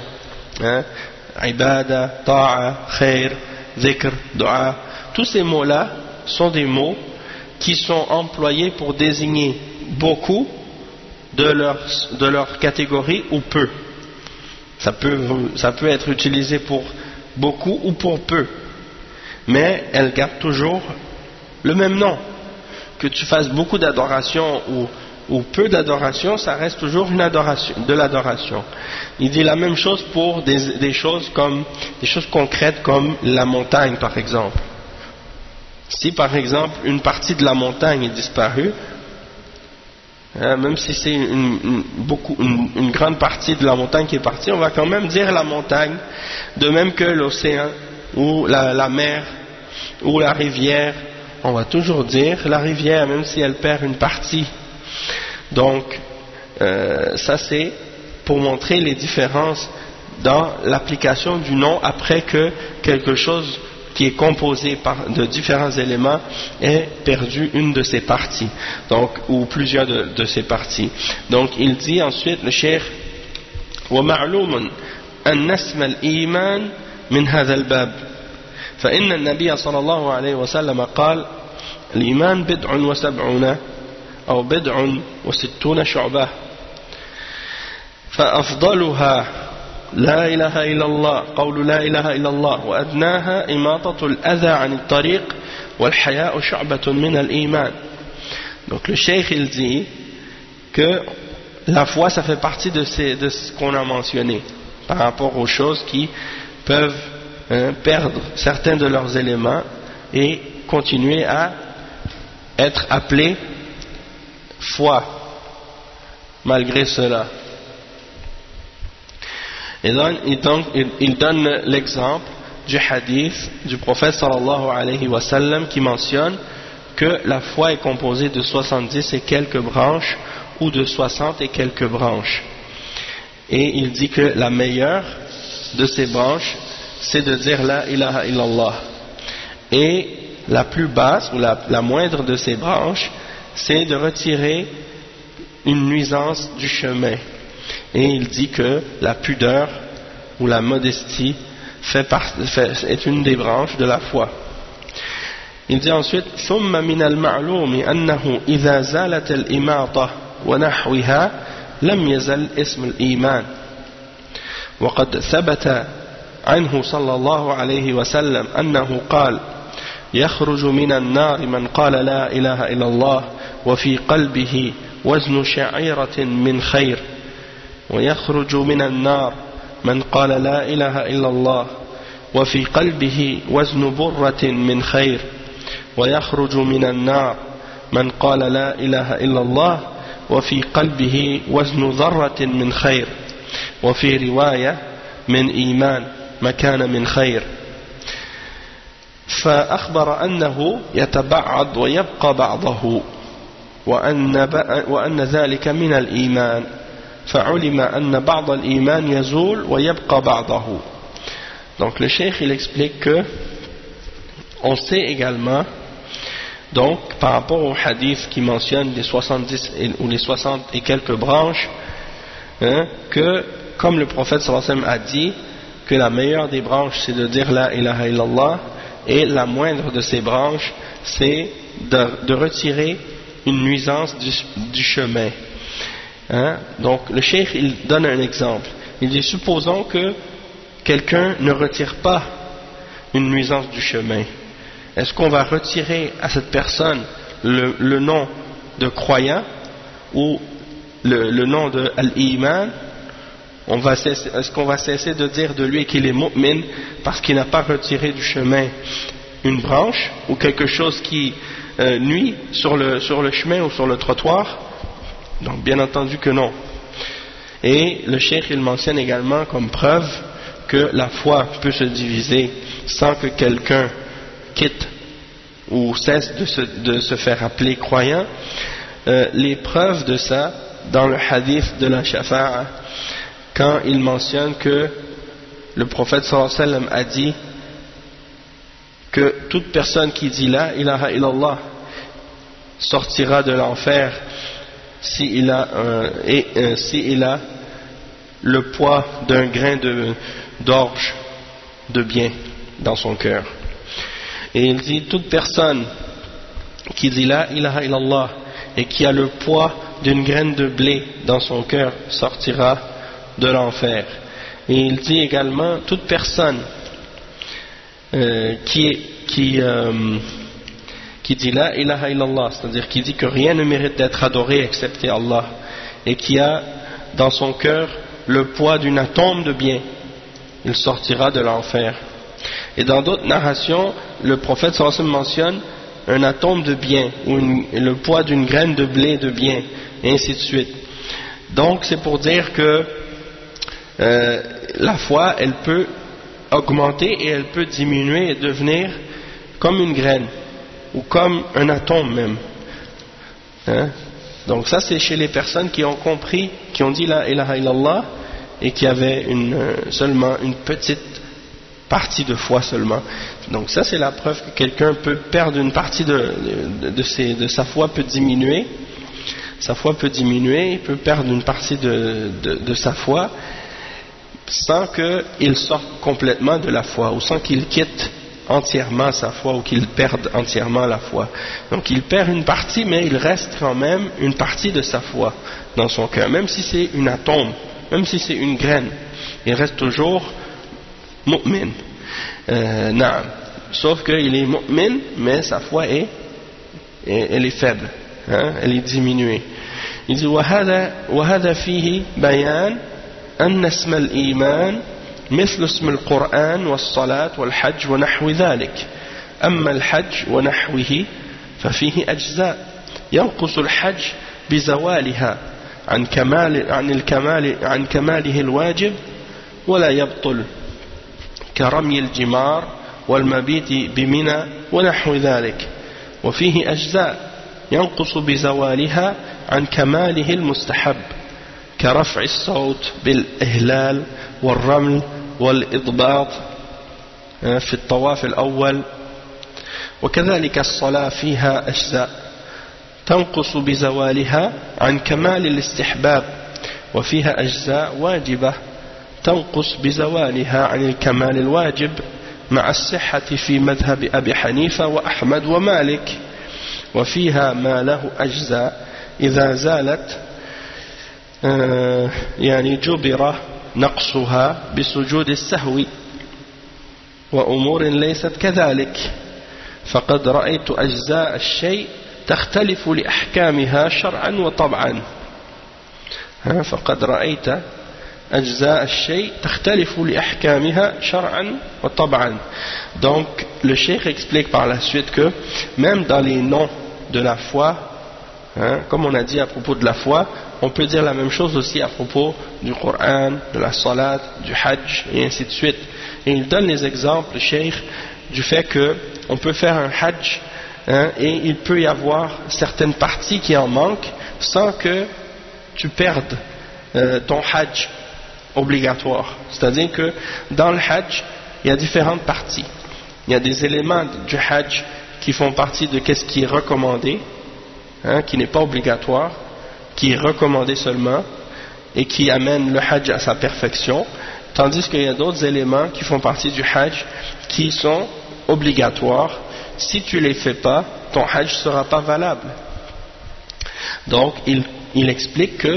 ibada, ta'a, khair, dhikr, dua. Tous ces mots-là sont des mots qui sont employés pour désigner beaucoup de leur catégorie ou peu. Ça peut être utilisé pour beaucoup ou pour peu, mais elle garde toujours le même nom. Que tu fasses beaucoup d'adoration ou peu d'adoration, ça reste toujours de l'adoration. Il dit la même chose pour des choses concrètes comme la montagne par exemple. Si par exemple une partie de la montagne est disparue, même si c'est une grande partie de la montagne qui est partie, on va quand même dire la montagne, de même que l'océan ou la mer ou la rivière, on va toujours dire la rivière même si elle perd une partie. Donc ça c'est pour montrer les différences dans l'application du nom après que quelque chose qui est composé de différents éléments ait perdu une de ses parties, donc, ou plusieurs de ses parties. Donc il dit ensuite le cheikh ومعلوم أن اسم الإيمان من هذا الباب فإن النبي صلى الله عليه وسلم قال الإيمان 70 أو 60 شعبة فأفضلها لا إله إلا الله قول لا إله إلا الله وأدناها إماطة الأذى عن الطريق والحياء شعبة من الإيمان. Donc le cheikh il dit que la foi, ça fait partie de ce qu'on a mentionné par rapport aux choses qui peuvent perdre certains de leurs éléments et continuer à être appelées foi malgré cela. Et donc il donne l'exemple du hadith du prophète sallallahu alayhi wa sallam qui mentionne que la foi est composée de 70 et quelques branches ou de 60 et quelques branches. Et il dit que la meilleure de ces branches, c'est de dire la ilaha illallah. Et la plus basse ou la moindre de ces branches, c'est de retirer une nuisance du chemin. Et il dit que la pudeur ou la modestie est une des branches de la foi. Il dit ensuite ثم من المعلوم أنه إذا زالت الإماطة ونحوها لم يزل اسم الإيمان وقد ثبت عنه صلى الله عليه وسلم أنه قال يخرج من النار من قال لا إله إلا الله وفي قلبه وزن شعيرة من خير ويخرج من النار من قال لا إله إلا الله وفي قلبه وزن برة من خير ويخرج من النار من قال لا إله إلا الله وفي قلبه وزن ذرة من خير وفي رواية من إيمان مكان من خير فأخبر أنه يتبعض ويبقى بعضه وأن ذلك من الإيمان فعلم أن بعض الإيمان يزول ويبقى بعضه. Donc le cheikh il explique que on sait également donc par rapport au hadith qui mentionne les 70 ou les 60 et quelques branches que comme le prophète sallallahu alayhi wa sallam a dit que la meilleure des branches c'est de dire la ilaha illallah et la moindre de ces branches c'est de retirer une nuisance du chemin. Donc le cheikh il donne un exemple. Il dit supposons que quelqu'un ne retire pas une nuisance du chemin. Est-ce qu'on va retirer à cette personne le nom de croyant ou le nom de al-iman? Est-ce qu'on va cesser de dire de lui qu'il est mu'min parce qu'il n'a pas retiré du chemin une branche ou quelque chose qui nuit sur le chemin ou sur le trottoir? Donc bien entendu que non. Et le cheikh il mentionne également comme preuve que la foi peut se diviser sans que quelqu'un quitte ou cesse de se faire appeler croyant. Les preuves de ça dans le hadith de la shafa'a, quand il mentionne que le prophète sallallahu alayhi wa sallam a dit que toute personne qui dit la ilaha illallah sortira de l'enfer s'il a le poids d'un grain d'orge de bien dans son cœur. Et il dit toute personne qui dit la ilaha illallah et qui a le poids d'une graine de blé dans son cœur sortira de l'enfer. Et il dit également toute personne qui dit la ilaha illallah, c'est-à-dire qui dit que rien ne mérite d'être adoré excepté Allah et qui a dans son cœur le poids d'une atome de bien, il sortira de l'enfer. Et dans d'autres narrations, le prophète sallallahu alayhi wa sallam mentionne un atome de bien ou le poids d'une graine de blé de bien, et ainsi de suite. Donc c'est pour dire que la foi, elle peut augmenter et elle peut diminuer et devenir comme une graine ou comme un atome même. Donc ça c'est chez les personnes qui ont compris, qui ont dit la ilaha illallah et qui avaient seulement une petite partie de foi seulement. Donc ça c'est la preuve que quelqu'un peut perdre une partie de sa foi, peut diminuer. Sa foi peut diminuer, il peut perdre une partie de sa foi sans qu'il sorte complètement de la foi ou sans qu'il quitte entièrement sa foi ou qu'il perde entièrement la foi. Donc il perd une partie mais il reste quand même une partie de sa foi dans son cœur, même si c'est une atome, même si c'est une graine, il reste toujours mu'min. Sauf qu'il est mu'min mais sa foi elle est faible, elle est diminuée. Il dit وهذا فيه بيان أن اسم الإيمان مثل اسم القرآن والصلاة والحج ونحو ذلك. أما الحج ونحوه ففيه أجزاء ينقص الحج بزوالها عن كماله الواجب ولا يبطل كرمي الجمار والمبيت بمنى ونحو ذلك. وفيه أجزاء ينقص بزوالها عن كماله المستحب كرفع الصوت بالإهلال والرمل والإضباط في الطواف الأول. وكذلك الصلاة فيها أجزاء تنقص بزوالها عن كمال الاستحباب وفيها أجزاء واجبة تنقص بزوالها عن الكمال الواجب مع الصحة في مذهب أبي حنيفة وأحمد ومالك. وفيها ما له أجزاء إذا زالت يعني جبر نقصها بسجود السهو وأمور ليست كذلك. فقد رأيت أجزاء الشيء تختلف لأحكامها شرعا وطبعا. فقد رأيت أجزاء الشيء تختلف لأحكامها شرعا وطبعا. Donc le cheikh explique par la suite que même dans les noms de la foi, comme on a dit à propos de la foi, on peut dire la même chose aussi à propos du Coran, de la salat, du hajj et ainsi de suite. Et il donne les exemples, le cheikh, du fait que on peut faire un hajj et il peut y avoir certaines parties qui en manquent sans que tu perdes ton hajj obligatoire. C'est-à-dire que dans le hajj, il y a différentes parties. Il y a des éléments du hajj qui font partie de ce qui est recommandé, qui n'est pas obligatoire, qui est recommandé seulement et qui amène le hajj à sa perfection, tandis qu'il y a d'autres éléments qui font partie du hajj qui sont obligatoires. Si tu ne les fais pas, ton hajj ne sera pas valable. Donc il explique que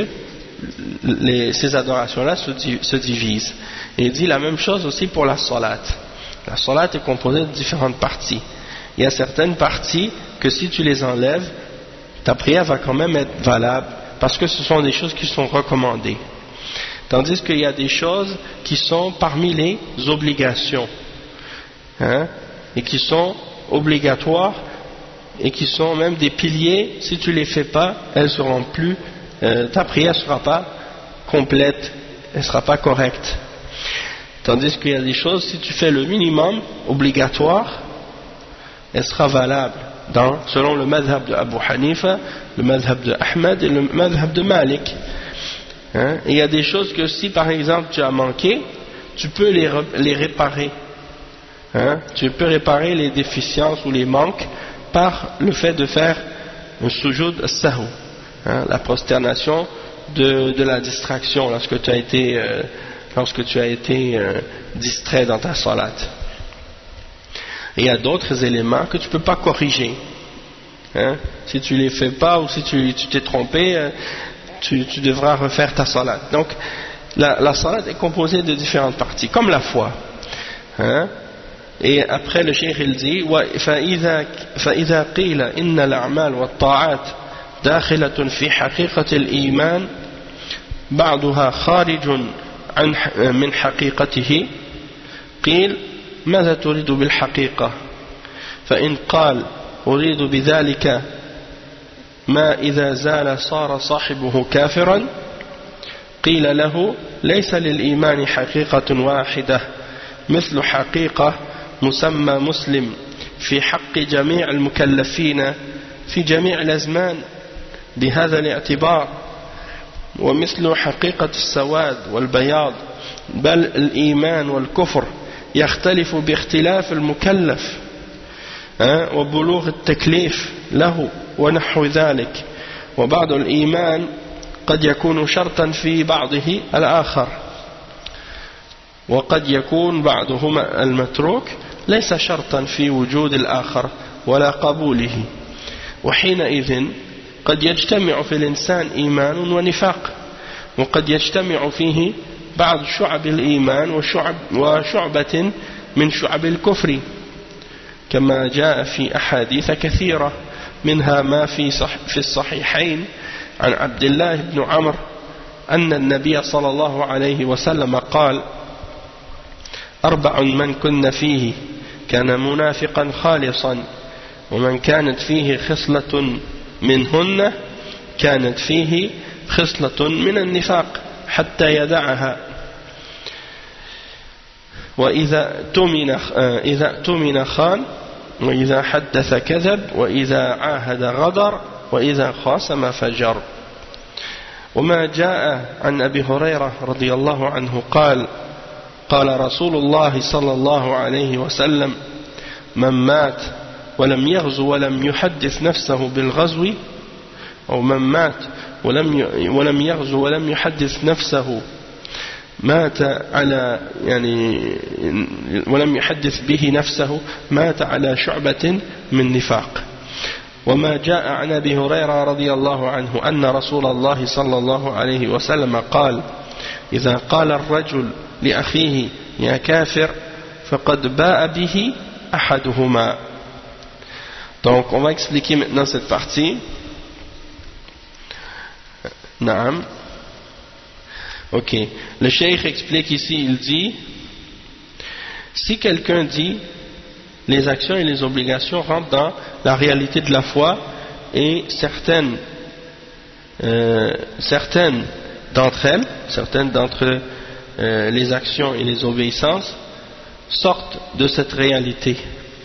ces adorations-là se divisent. Et il dit la même chose aussi pour la salat. La salat est composée de différentes parties. Il y a certaines parties que si tu les enlèves, ta prière va quand même être valable parce que ce sont des choses qui sont recommandées. Tandis qu'il y a des choses qui sont parmi les obligations, et qui sont obligatoires et qui sont même des piliers. Si tu les fais pas, elles seront plus, ta prière ne sera pas complète, elle ne sera pas correcte. Tandis qu'il y a des choses, si tu fais le minimum obligatoire, elle sera valable selon le madhab de Abu Hanifa, le madhab de Ahmed et le madhab de Malik. Et il y a des choses que si par exemple tu as manqué, tu peux les réparer. Tu peux réparer les déficiences ou les manques par le fait de faire un sujoud as-sahw, la prosternation de la distraction lorsque tu as été distrait dans ta salat. Et il y a d'autres éléments que tu ne peux pas corriger. Si tu ne les fais pas ou si tu t'es trompé, tu devras refaire ta salat. Donc la salat est composée de différentes parties, comme la foi. Et après le cheikh il dit فإذا قيل إن الأعمال والطاعات داخلة في حقيقة الإيمان بعضها خارج من حقيقته قيل ماذا تريد بالحقيقة؟ فإن قال أريد بذلك ما إذا زال صار صاحبه كافرا قيل له ليس للإيمان حقيقة واحدة مثل حقيقة مسمى مسلم في حق جميع المكلفين في جميع الأزمان بهذا الاعتبار ومثل حقيقة السواد والبياض بل الإيمان والكفر يختلف باختلاف المكلف وبلوغ التكليف له ونحو ذلك وبعض الإيمان قد يكون شرطا في بعضه الآخر وقد يكون بعضهما المتروك ليس شرطا في وجود الآخر ولا قبوله وحينئذ قد يجتمع في الإنسان إيمان ونفاق وقد يجتمع فيه بعض شعب الإيمان وشعبة من شعب الكفر كما جاء في أحاديث كثيرة منها ما في الصحيحين عن عبد الله بن عمرو أن النبي صلى الله عليه وسلم قال: 4 من كن فيه كان منافقا خالصا، ومن كانت فيه خصلة منهن كانت فيه خصلة من النفاق حتى يدعها. وإذا اؤتمن خان، وإذا حدث كذب، وإذا عاهد غدر، وإذا خاصم فجر. وما جاء عن أبي هريرة رضي الله عنه قال: قال رسول الله صلى الله عليه وسلم: من مات ولم يغزو ولم يحدث نفسه بالغزو، أو من مات ولم يغزو ولم يحدث نفسه مات على ولم يحدث به نفسه مات على شعبة من نفاق. وما جاء عن أبي هريرة رضي الله عنه أن رسول الله صلى الله عليه وسلم قال: إذا قال الرجل لأخيه يا كافر فقد باء به أحدهما. Donc on va expliquer maintenant cette partie. Naam. Ok. Le cheikh explique ici, il dit: si quelqu'un dit les actions et les obligations rentrent dans la réalité de la foi, et certaines d'entre les actions et les obéissances sortent de cette réalité.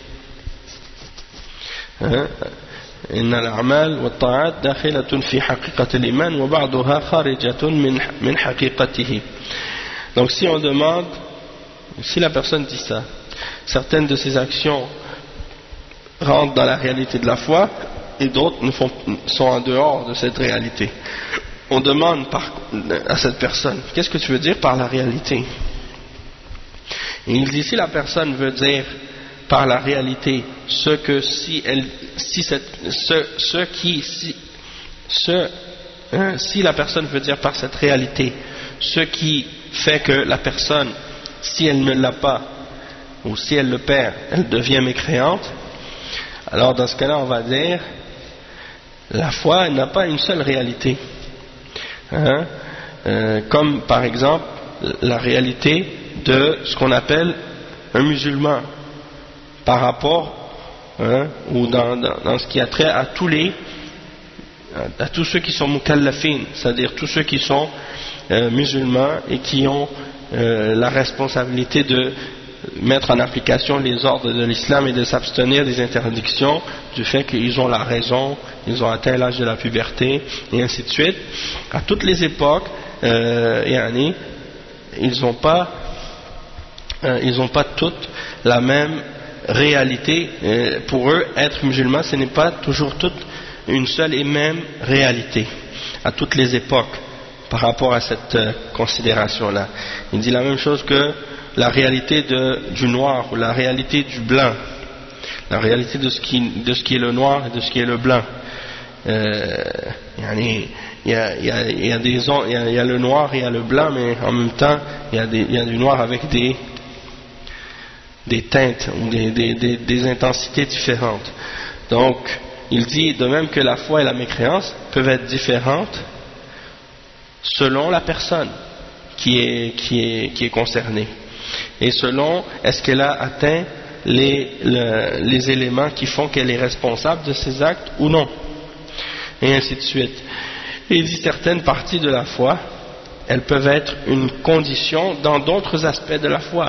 إن الأعمال والطاعات داخلة في حقيقة الإيمان وبعضها خارجة من حقيقته. Donc si on demande, si la personne dit ça, certaines de ces actions rentrent dans la réalité de la foi et d'autres sont en dehors de cette réalité. On demande à cette personne: qu'est-ce que tu veux dire par la réalité? Et il dit: si la personne veut dire par la réalité si la personne veut dire par cette réalité ce qui fait que la personne, si elle ne l'a pas ou si elle le perd, elle devient mécréante, alors dans ce cas-là on va dire la foi n'a pas une seule réalité, comme par exemple la réalité de ce qu'on appelle un musulman par rapport ou dans ce qui a trait à tous ceux qui sont mukallafin, c'est-à-dire tous ceux qui sont musulmans et qui ont la responsabilité de mettre en application les ordres de l'islam et de s'abstenir des interdictions du fait qu'ils ont la raison, ils ont atteint l'âge de la puberté et ainsi de suite. À toutes les époques, ils n'ont pas toutes la même réalité. Pour eux, être musulman, ce n'est pas toujours toute une seule et même réalité à toutes les époques par rapport à cette considération-là. Il dit la même chose que la réalité du noir ou la réalité du blanc, la réalité de ce qui est le noir et de ce qui est le blanc. Il y a le noir et il y a le blanc, mais en même temps il y a du noir avec des teintes ou des intensités différentes. Donc il dit de même que la foi et la mécréance peuvent être différentes selon la personne qui est concernée et selon est-ce qu'elle a atteint les éléments qui font qu'elle est responsable de ses actes ou non, et ainsi de suite. Et il dit certaines parties de la foi, elles peuvent être une condition dans d'autres aspects de la foi.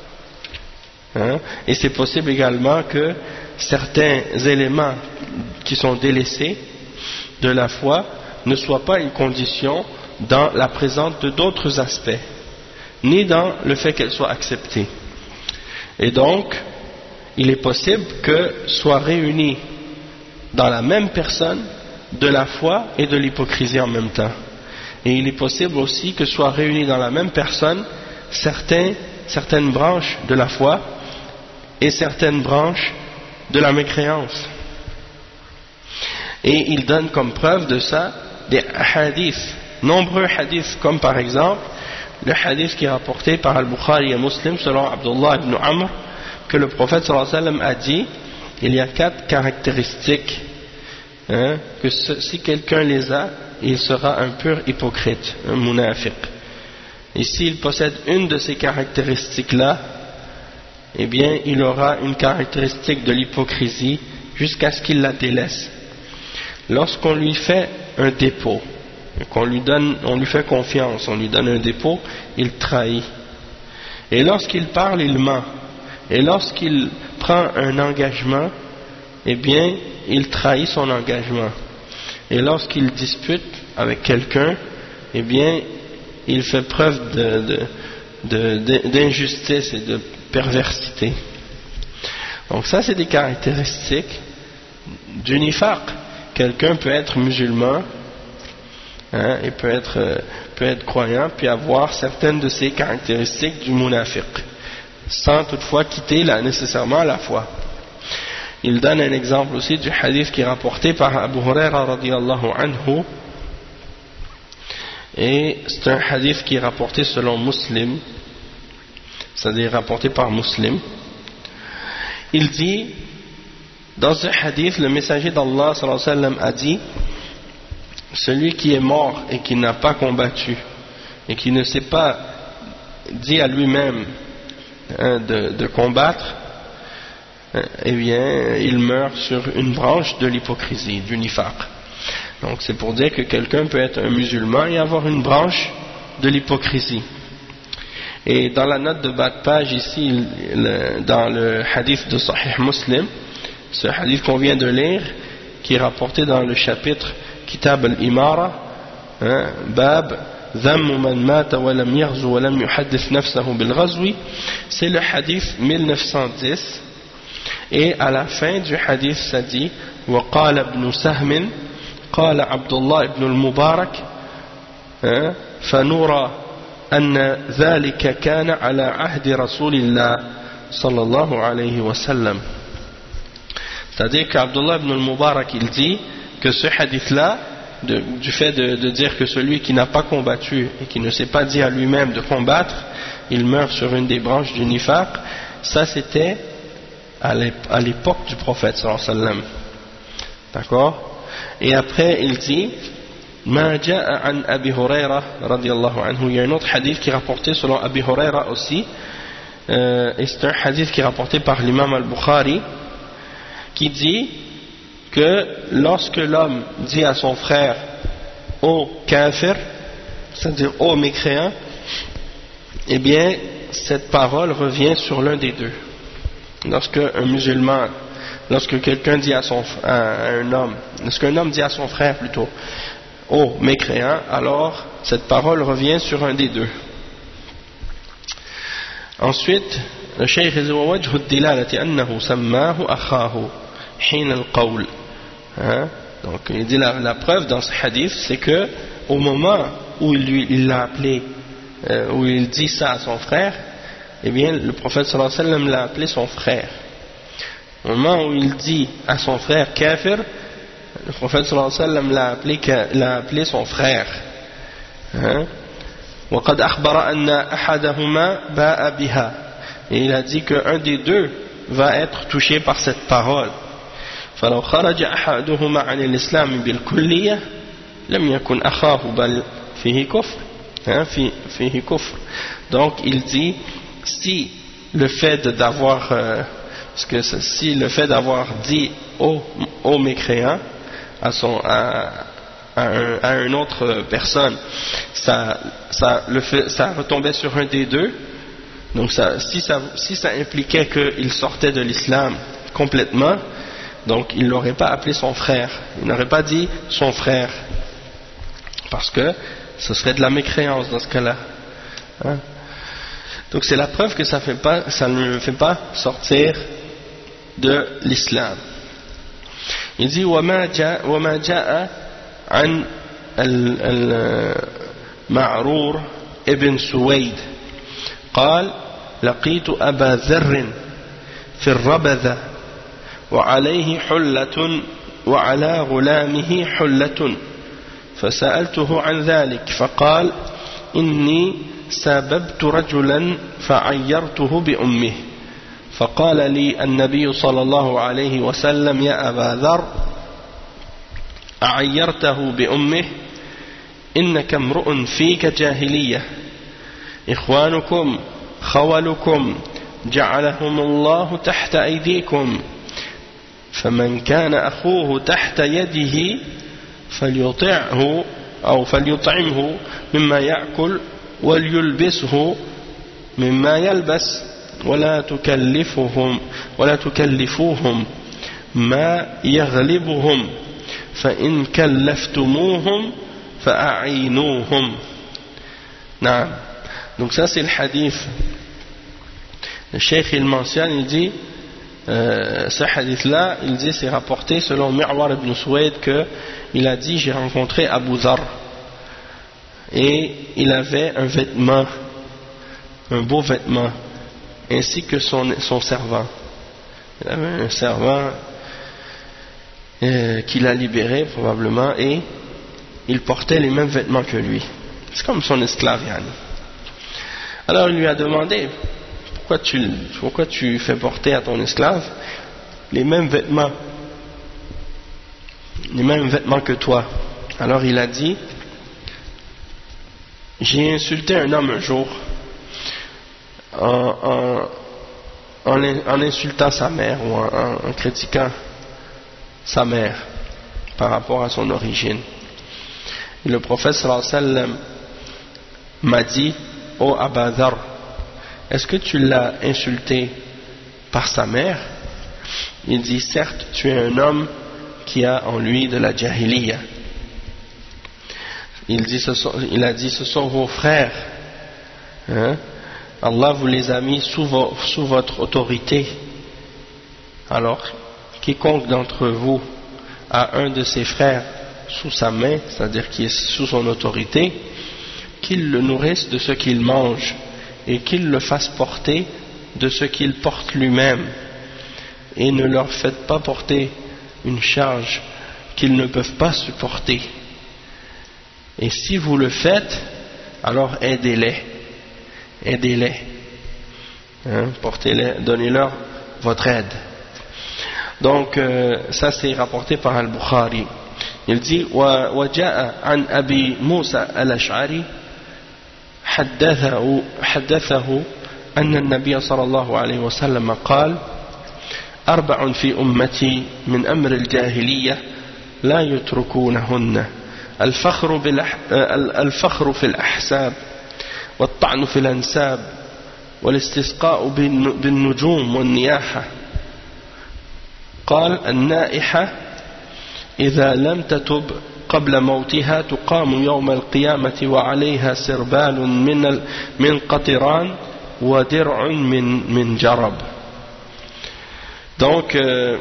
Et c'est possible également que certains éléments qui sont délaissés de la foi ne soient pas une condition dans la présence de d'autres aspects, ni dans le fait qu'elle soit acceptée. Et donc, il est possible que soient réunis dans la même personne de la foi et de l'hypocrisie en même temps. Et il est possible aussi que soient réunis dans la même personne certaines branches de la foi et certaines branches de la mécréance. Et il donne comme preuve de ça des hadiths, nombreux hadiths, comme par exemple le hadith qui est rapporté par Al-Bukhari et Muslim selon Abdullah ibn Amr, que le prophète sallallahu alayhi wa sallam a dit: il y a 4 caractéristiques que si quelqu'un les a, il sera un pur hypocrite, un munafiq. Et s'il possède une de ces caractéristiques-là, eh bien, il aura une caractéristique de l'hypocrisie jusqu'à ce qu'il la délaisse. Lorsqu'on lui fait un dépôt, on lui fait confiance, on lui donne un dépôt, il trahit. Et lorsqu'il parle, il ment. Et lorsqu'il prend un engagement, eh bien, il trahit son engagement. Et lorsqu'il dispute avec quelqu'un, eh bien, il fait preuve d'injustice et de perversité. Donc ça, c'est des caractéristiques du nifaq. Quelqu'un peut être musulman, et peut être croyant, puis avoir certaines de ces caractéristiques du munafiq, sans toutefois quitter nécessairement la foi. Il donne un exemple aussi du hadith qui est rapporté par Abu Huraira radiyallahu anhu, et c'est un hadith qui est rapporté selon Muslim, c'est-à-dire rapporté par Muslim. Il dit, dans ce hadith, le messager d'Allah sallallahu alayhi wa sallam a dit: celui qui est mort et qui n'a pas combattu et qui ne s'est pas dit à lui-même de combattre, eh bien, il meurt sur une branche de l'hypocrisie, du nifaq. Donc c'est pour dire que quelqu'un peut être un musulman et avoir une branche de l'hypocrisie. Et dans la note de bas de page ici, dans le hadith de Sahih Muslim, ce hadith qu'on vient de lire, qui est rapporté dans le chapitre Kitab al-Imara, Bab Dhamm man mata wa lam yaghzu wa lam yuhaddith nafsahu bil ghazwi, c'est le hadith 1910. Et à la fin du hadith, ça dit: wa qala ibn Sahm qala Abdullah ibn al-Mubarak fanura anna dhalika kana ala ahdi rasulillah sallallahu alayhi wa sallam. C'est-à-dire qu'Abdullah ibn al-Mubarak, il dit que ce hadith-là, du fait de dire que celui qui n'a pas combattu et qui ne s'est pas dit à lui-même de combattre, il meurt sur une des branches du nifaq, ça c'était à l'époque du prophète sallallahu alayhi wa sallam. D'accord? Et après il dit: Ma ja'a an Abi Huraira radiyallahu anhu. Il y a un autre hadith qui est rapporté selon Abi Huraira aussi, et c'est un hadith qui est rapporté par l'imam al-Bukhari, qui dit que lorsque l'homme dit à son frère ô kafir, c'est-à-dire ô mécréant, eh bien cette parole revient sur l'un des deux. Lorsque quelqu'un dit à un homme, lorsqu'un homme dit à son frère plutôt ô mécréant, alors cette parole revient sur un des deux. Ensuite, le cheikh dit wa wajhu ad-dilalati annahu sammahu akhahu hina al-qawl. Donc il dit la preuve dans ce hadith, c'est que au moment où il l'a appelé, où il dit ça à son frère, eh bien le prophète sallallahu alayhi wa sallam l'a appelé son frère. Au moment où il dit à son frère kafir, le prophète sallallahu alayhi wa sallam l'a appelé son frère. وقد أخبر أن أحدهما باء بها. Et il a dit qu'un des deux va être touché par cette parole. فلو خرج أحدهما عن الإسلام بالكلية لم يكن أخاه بل فيه كفر. فيه كفر. Donc il dit, si le fait d'avoir si le fait d'avoir dit au mécréant à une autre personne, ça retombait sur un des deux, donc si ça impliquait qu'il sortait de l'islam complètement, donc il n'aurait pas appelé son frère, il n'aurait pas dit son frère, parce que ce serait de la mécréance dans ce cas-là. Donc c'est la preuve que ça ne le fait pas sortir de l'islam. Il dit وما جاء عن المعرور ابن سويد قال لقيت أبا ذر في الربذة وعليه حلة وعلى غلامه حلة فسألته عن ذلك فقال إني سببت رجلا فعيرته بأمه فقال لي النبي صلى الله عليه وسلم يا أبا ذر أعيرته بأمه إنك امرؤ فيك جاهلية إخوانكم خولكم جعلهم الله تحت أيديكم فمن كان أخوه تحت يده فليطعه أو فليطعمه مما يأكل وليلبسه مما يلبس ولا تكلفوهم ما يغلبهم فإن كلفتموهم فأعينوهم. نعم. Donc ça c'est le hadith. Le cheikh il mentionne, il dit ce hadith là, il dit c'est rapporté selon Mi'war ibn Suwayd que il a dit j'ai rencontré Abu Dharr et il avait un vêtement, un beau vêtement, ainsi que son servant. Il avait un servant qu'il a libéré probablement et il portait les mêmes vêtements que lui. C'est comme son esclave Yani. Alors il lui a demandé pourquoi tu fais porter à ton esclave les mêmes vêtements que toi. Alors il a dit j'ai insulté un homme un jour en insultant sa mère ou en critiquant sa mère par rapport à son origine. Et le prophète sallallahu alayhi wa sallam m'a dit ô Aba Dharr, est-ce que tu l'as insulté par sa mère? Il dit certes, tu es un homme qui a en lui de la jahiliya. Il a dit ce sont vos frères, hein? Allah vous les a mis sous votre autorité. Alors quiconque d'entre vous a un de ses frères sous sa main, c'est-à-dire qui est sous son autorité, qu'il le nourrisse de ce qu'il mange et qu'il le fasse porter de ce qu'il porte lui-même, et ne leur faites pas porter une charge qu'ils ne peuvent pas supporter. Et si vous le faites, alors aidez-les, hein, portez-les, donnez-leur votre aide. Donc ça c'est rapporté par Al-Bukhari. Il dit وجاء عن أبي موسى الأشعري حدثه أن النبي صلى الله عليه وسلم قال 4 في أمتي من أمر الجاهلية لا يتركونهن الفخر في الأحساب والطعن في الأنساب والاستسقاء بالنجوم والنياحة. قال النائحة إذا لم تتب قبل موتها تقام يوم القيامة وعليها سربال من قطران ودرع من جرب. Donc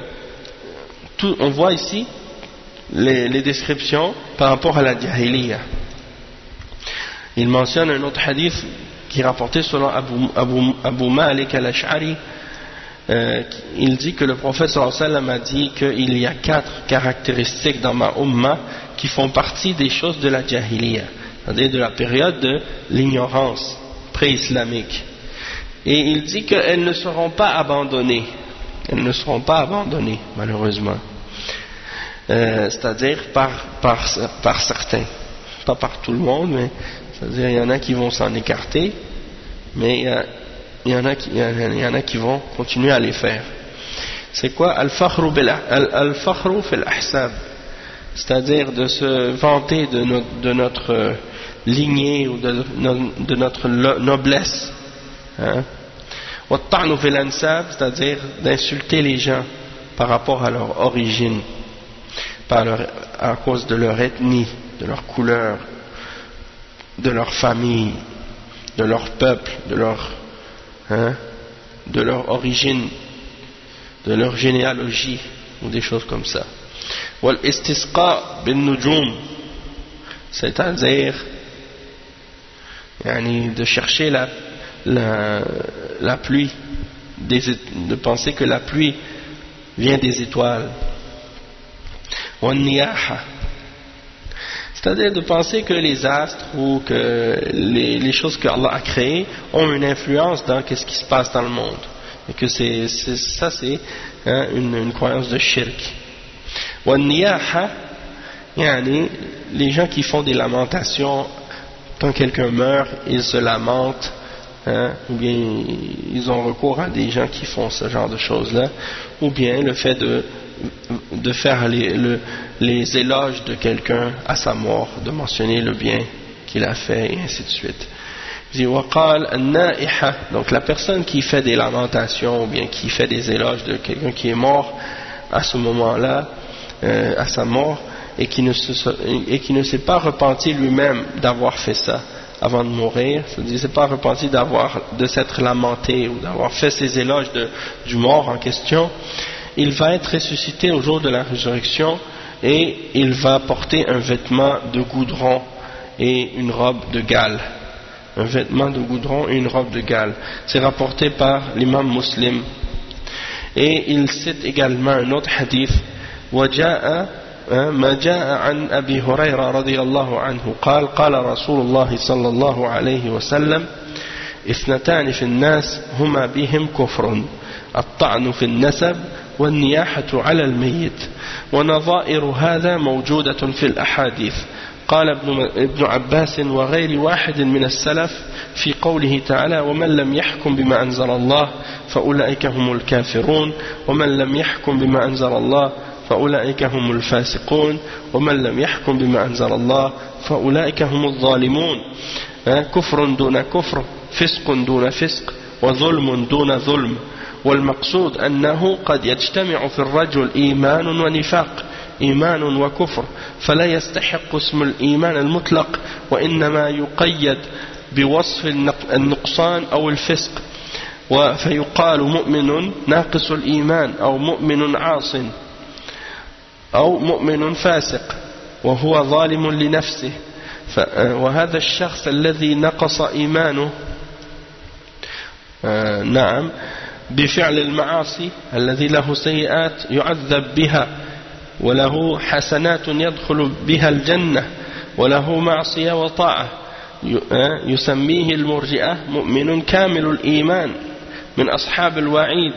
on voit ici les descriptions par rapport à la jahiliya. Il mentionne un autre hadith qui est rapporté selon Abu Malik al-Ash'ari. Il dit que le prophète sallallahu alayhi wa sallam a dit qu'il y a 4 caractéristiques dans ma umma qui font partie des choses de la jahiliya, c'est-à-dire de la période de l'ignorance pré-islamique. Et il dit qu'elles ne seront pas abandonnées. Elles ne seront pas abandonnées, malheureusement. C'est-à-dire par certains. Pas par tout le monde, mais c'est-à-dire il y en a qui vont s'en écarter, mais il y en a qui vont continuer à les faire. C'est quoi al-fakhru fil ahsab, c'est-à-dire de se vanter de notre lignée ou de notre noblesse, hein? Wat-ta'nu fil ansab, c'est-à-dire d'insulter les gens par rapport à leur origine, à cause de leur ethnie, de leur couleur, de leur famille, de leur peuple, de leur origine, de leur généalogie ou des choses comme ça. Wal istisqa bin nujum, c'est-à-dire de chercher la pluie, de penser que la pluie vient des étoiles. Wan niyaha, c'est-à-dire de penser que les astres ou que les choses que Allah a créées ont une influence dans ce qui se passe dans le monde, et que c'est une croyance de shirk. Wan niyaha, les gens qui font des lamentations quand quelqu'un meurt, ils se lamentent, ou bien ils ont recours à des gens qui font ce genre de choses-là, ou bien le fait de faire les éloges de quelqu'un à sa mort, de mentionner le bien qu'il a fait, et ainsi de suite. Il dit, donc la personne qui fait des lamentations, ou bien qui fait des éloges de quelqu'un qui est mort à ce moment-là, à sa mort, et qui ne s'est pas repenti lui-même d'avoir fait ça avant de mourir, c'est-à-dire s'est pas repenti de s'être lamenté ou d'avoir fait ces éloges du mort en question, il va être ressuscité au jour de la résurrection et il va porter un vêtement de goudron et une robe de gale. Un vêtement de goudron et une robe de gale. C'est rapporté par l'imam Muslim. Et il cite également un autre hadith, ما جاء عن أبي هريرة رضي الله عنه قال قال رسول الله صلى الله عليه وسلم اثنتان في الناس هما بهم كفر الطعن في النسب والنياحة على الميت ونظائر هذا موجودة في الأحاديث قال ابن عباس وغير واحد من السلف في قوله تعالى ومن لم يحكم بما أنزل الله فأولئك هم الكافرون ومن لم يحكم بما أنزل الله فأولئك هم الفاسقون ومن لم يحكم بما أنزل الله فأولئك هم الظالمون كفر دون كفر فسق دون فسق وظلم دون ظلم والمقصود أنه قد يجتمع في الرجل إيمان ونفاق إيمان وكفر فلا يستحق اسم الإيمان المطلق وإنما يقيد بوصف النقصان أو الفسق فيقال مؤمن ناقص الإيمان أو مؤمن عاصٍ أو مؤمن فاسق وهو ظالم لنفسه وهذا الشخص الذي نقص إيمانه نعم بفعل المعاصي الذي له سيئات يعذب بها وله حسنات يدخل بها الجنة وله معصية وطاعة يسميه المرجئة مؤمن كامل الإيمان من أصحاب الوعيد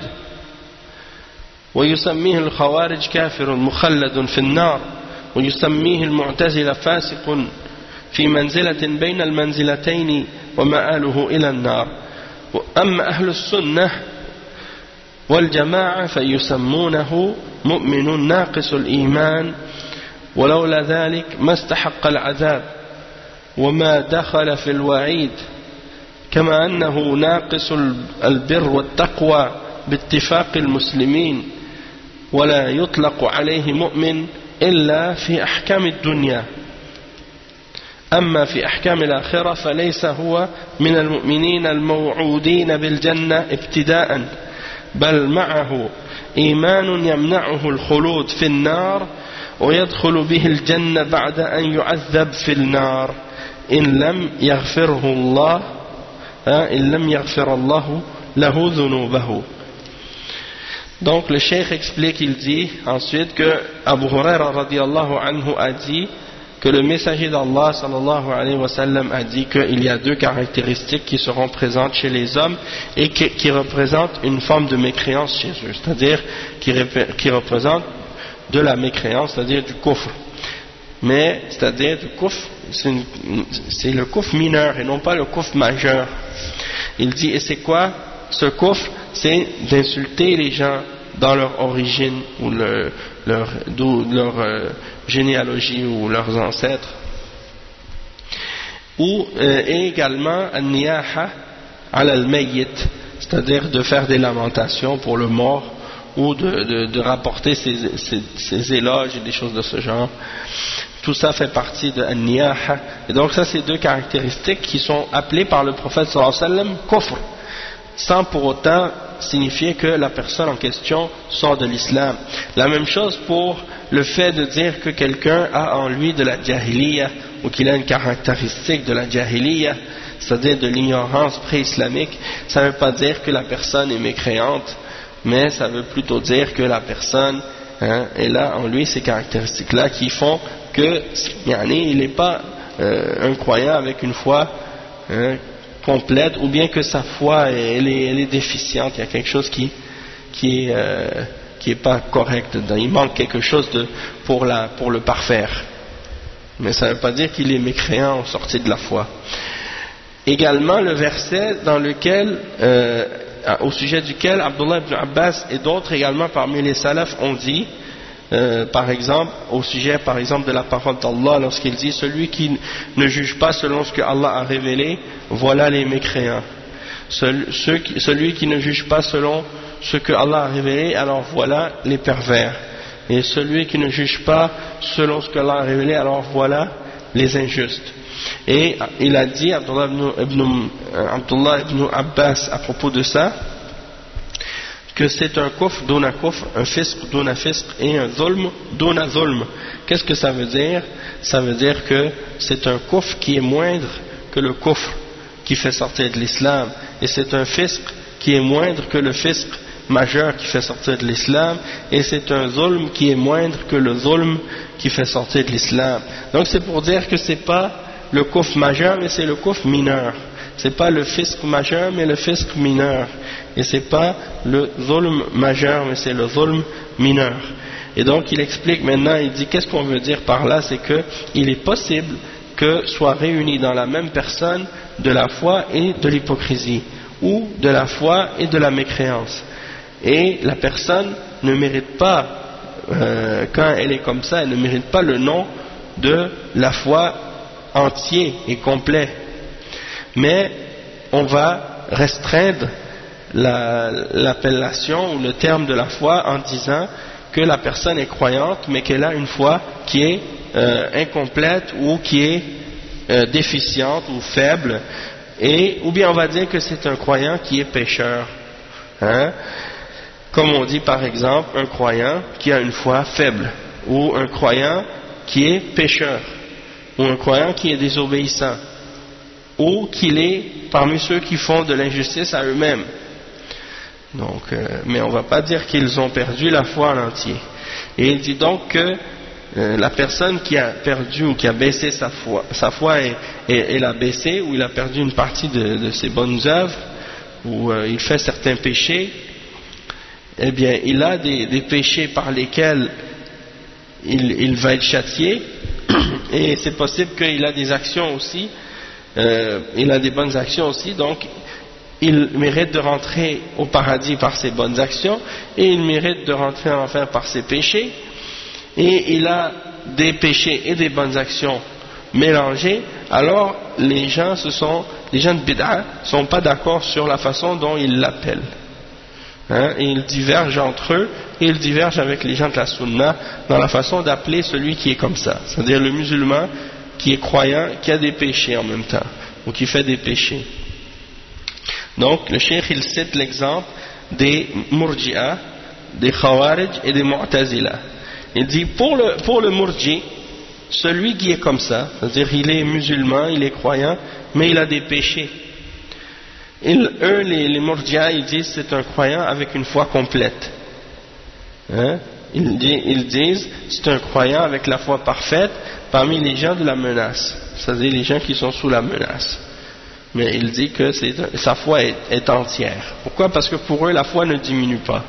ويسميه الخوارج كافر مخلد في النار ويسميه المعتزلة فاسق في منزلة بين المنزلتين ومآله إلى النار أما أهل السنة والجماعة فيسمونه مؤمن ناقص الإيمان ولولا ذلك ما استحق العذاب وما دخل في الوعيد كما أنه ناقص البر والتقوى باتفاق المسلمين ولا يطلق عليه مؤمن إلا في أحكام الدنيا أما في أحكام الآخرة فليس هو من المؤمنين الموعودين بالجنة ابتداء بل معه إيمان يمنعه الخلود في النار ويدخل به الجنة بعد أن يعذب في النار إن لم يغفر الله له ذنوبه. Donc le cheikh explique, il dit ensuite que Abu Huraira radiyallahu anhu a dit que le messager d'Allah sallallahu alayhi wa sallam a dit qu'il y a deux caractéristiques qui seront présentes chez les hommes et qui représentent une forme de mécréance chez eux, c'est-à-dire qui représentent de la mécréance, c'est-à-dire du kufr. Mais, c'est-à-dire du kufr, c'est le kufr mineur et non pas le kufr majeur. Il dit, et c'est quoi ce kufr? C'est d'insulter les gens dans leur origine ou leur généalogie ou leurs ancêtres, ou et également an-niyaha ala al-mayyit, c'est-à-dire de faire des lamentations pour le mort ou de rapporter ces éloges et des choses de ce genre. Tout ça fait partie de an-niyaha, et donc ça c'est deux caractéristiques qui sont appelées par le prophète sallallahu alayhi wa sallam kufr, sans pour autant signifier que la personne en question sort de l'islam. La même chose pour le fait de dire que quelqu'un a en lui de la jahiliya ou qu'il a une caractéristique de la jahiliya, c'est-à-dire de l'ignorance pré-islamique. Ça ne veut pas dire que la personne est mécréante, mais ça veut plutôt dire que la personne elle a en lui ces caractéristiques-là qui font que il n'est pas un croyant avec une foi complète, ou bien que sa foi elle est déficiente, il y a quelque chose qui est pas correct, il manque quelque chose pour le parfaire. mais ça ne veut pas dire qu'il est mécréant ou sorti de la foi. Également le verset dans lequel, au sujet duquel Abdullah ibn Abbas et d'autres également parmi les salafs ont dit, par exemple, au sujet par exemple de la parole d'Allah, lorsqu'il dit celui qui ne juge pas selon ce que Allah a révélé, voilà les mécréants. Celui qui ne juge pas selon ce que Allah a révélé, alors voilà les pervers. Et celui qui ne juge pas selon ce que Allah a révélé, alors voilà les injustes. Et il a dit, Abdullah ibn Abbas, à propos de ça, que c'est un kufr duna kufr, un fisq duna fisq et un zulm duna zulm. Qu'est-ce que ça veut dire? Ça veut dire que c'est un kufr qui est moindre que le kufr qui fait sortir de l'islam, et c'est un fisq qui est moindre que le fisq majeur qui fait sortir de l'islam, et c'est un zulm qui est moindre que le zulm qui fait sortir de l'islam. Donc c'est pour dire que c'est pas le kufr majeur, mais c'est le kufr mineur. C'est pas le fisq majeur, mais le fisq mineur. Et c'est pas le zulm majeur, mais c'est le zulm mineur. Et donc il explique maintenant, il dit qu'est-ce qu'on veut dire par là, c'est que il est possible que soient réunis dans la même personne de la foi et de l'hypocrisie, ou de la foi et de la mécréance. Et la personne ne mérite pas, quand elle est comme ça, elle ne mérite pas le nom de la foi entier et complet. Mais on va restreindre l'appellation ou le terme de la foi en disant que la personne est croyante, mais qu'elle a une foi qui est incomplète ou qui est déficiente ou faible, ou bien on va dire que c'est un croyant qui est pécheur. Comme on dit par exemple un croyant qui a une foi faible, ou un croyant qui est pécheur, ou un croyant qui est désobéissant, ou qu'il est parmi ceux qui font de l'injustice à eux-mêmes. Donc, mais on ne va pas dire qu'ils ont perdu la foi en entier. Et il dit donc que la personne qui a perdu ou qui a baissé sa foi et l'a baissé, ou il a perdu une partie de ses bonnes œuvres, ou il fait certains péchés, eh bien il a des péchés par lesquels il va être châtié, et c'est possible qu'il a des actions aussi, il a des bonnes actions aussi, donc il mérite de rentrer au paradis par ses bonnes actions, et il mérite de rentrer en enfer par ses péchés, et il a des péchés et des bonnes actions mélangés. Alors les gens de bid'a sont pas d'accord sur la façon dont ils l'appellent, et ils divergent entre eux, et ils divergent avec les gens de la sunna dans la façon d'appeler celui qui est comme ça, c'est-à-dire le musulman qui est croyant, qui a des péchés en même temps, ou qui fait des péchés. Donc le cheikh il cite l'exemple des murji'a, des khawarij et des mu'tazila. Il dit pour le murji, celui qui est comme ça, c'est-à-dire il est musulman, il est croyant, mais il a des péchés. Les murji'a, ils disent c'est un croyant avec une foi complète. Ils disent c'est un croyant avec la foi parfaite parmi les gens de la menace, c'est-à-dire les gens qui sont sous la menace. Mais il dit que sa foi est entière. Pourquoi? Parce que pour eux la foi ne diminue pas.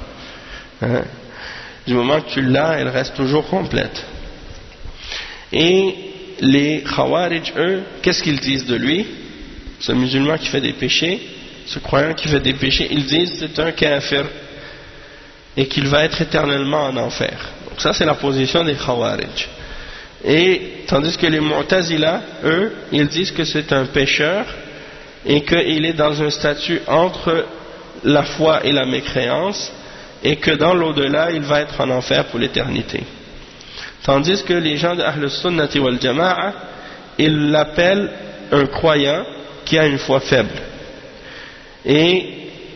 Du moment que tu l'as, elle reste toujours complète. Et les Khawarij, eux, qu'est-ce qu'ils disent de lui? Ce musulman qui fait des péchés, ce croyant qui fait des péchés, ils disent c'est un kafir et qu'il va être éternellement en enfer. Donc ça c'est la position des Khawarij. Et tandis que les Mu'tazila, eux, ils disent que c'est un pécheur et qu'il est dans un statut entre la foi et la mécréance, et que dans l'au-delà il va être en enfer pour l'éternité. Tandis que les gens de Ahl Sunnati wal Jama'a, ils l'appellent un croyant qui a une foi faible, et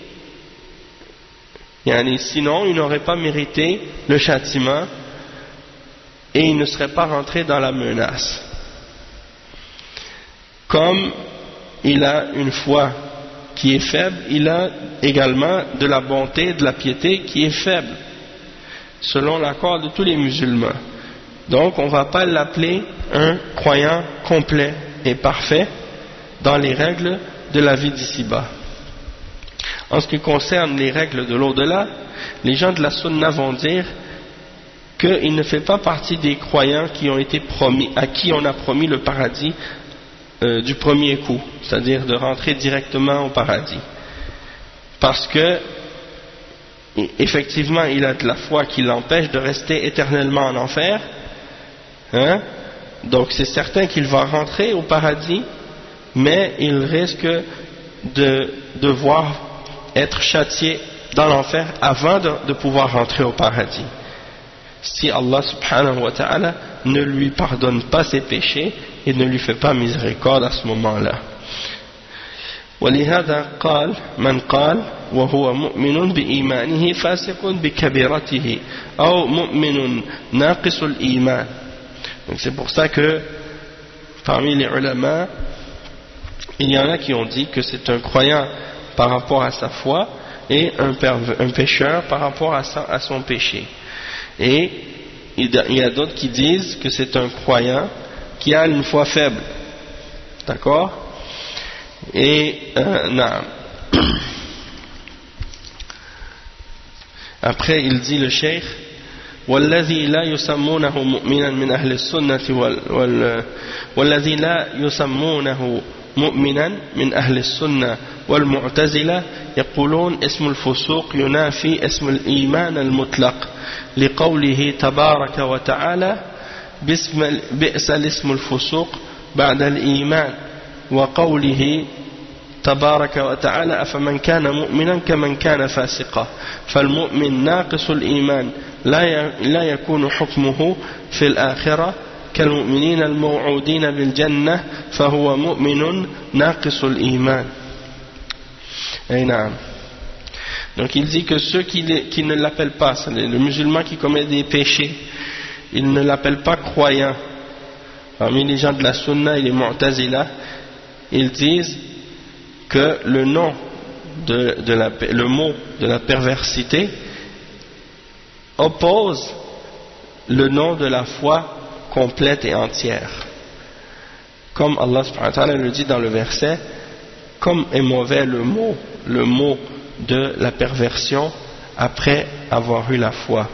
sinon il n'aurait pas mérité le châtiment et il ne serait pas rentré dans la menace. Comme il a une foi qui est faible, il a également de la bonté, de la piété qui est faible, selon l'accord de tous les musulmans. Donc on ne va pas l'appeler un croyant complet et parfait dans les règles de la vie d'ici-bas. En ce qui concerne les règles de l'au-delà, les gens de la sunna vont dire qu'il ne fait pas partie des croyants qui ont été promis, à qui on a promis le paradis du premier coup, c'est-à-dire de rentrer directement au paradis. Parce que effectivement il a de la foi qui l'empêche de rester éternellement en enfer, hein? Donc c'est certain qu'il va rentrer au paradis, mais il risque de devoir être châtié dans l'enfer avant de pouvoir rentrer au paradis, si Allah subhanahu wa ta'ala ne lui pardonne pas ses péchés et ne lui fait pas miséricorde à ce moment-là. ولهذا قال من قال وهو مؤمن بإيمانه فاسق بكبيرته أو مؤمن ناقص الإيمان. Donc c'est pour ça que parmi les ulama, il y en a qui ont dit que c'est un croyant par rapport à sa foi et un pécheur par rapport à son péché. Et il y a d'autres qui disent que c'est un croyant qui a une foi faible. D'accord? Et après il dit le cheikh والذي لا يسمونه مؤمنا من أهل السنة والذي لا يسمونه مؤمنا من أهل السنة والمعتزلة يقولون اسم الفسوق ينافي اسم الإيمان المطلق لقوله تبارك وتعالى بئس الاسم الفسوق بعد الإيمان وقوله تبارك وتعالى أفمن كان مؤمنا كمن كان فاسقا فالمؤمن ناقص الإيمان لا يكون حكمه في الآخرة كالمؤمنين الموعودين بالجنة فهو مؤمن ناقص الإيمان. أي نعم. Donc il dit que ceux qui ne l'appellent pas, le musulman qui commet des péchés, ils ne l'appellent pas croyant. Parmi les gens de la Sunna et les Mu'tazila, ils disent que le nom le mot de la perversité oppose le nom de la foi complète et entière. Comme Allah subhanahu wa ta'ala le dit dans le verset, comme est mauvais le mot de la perversion après avoir eu la foi.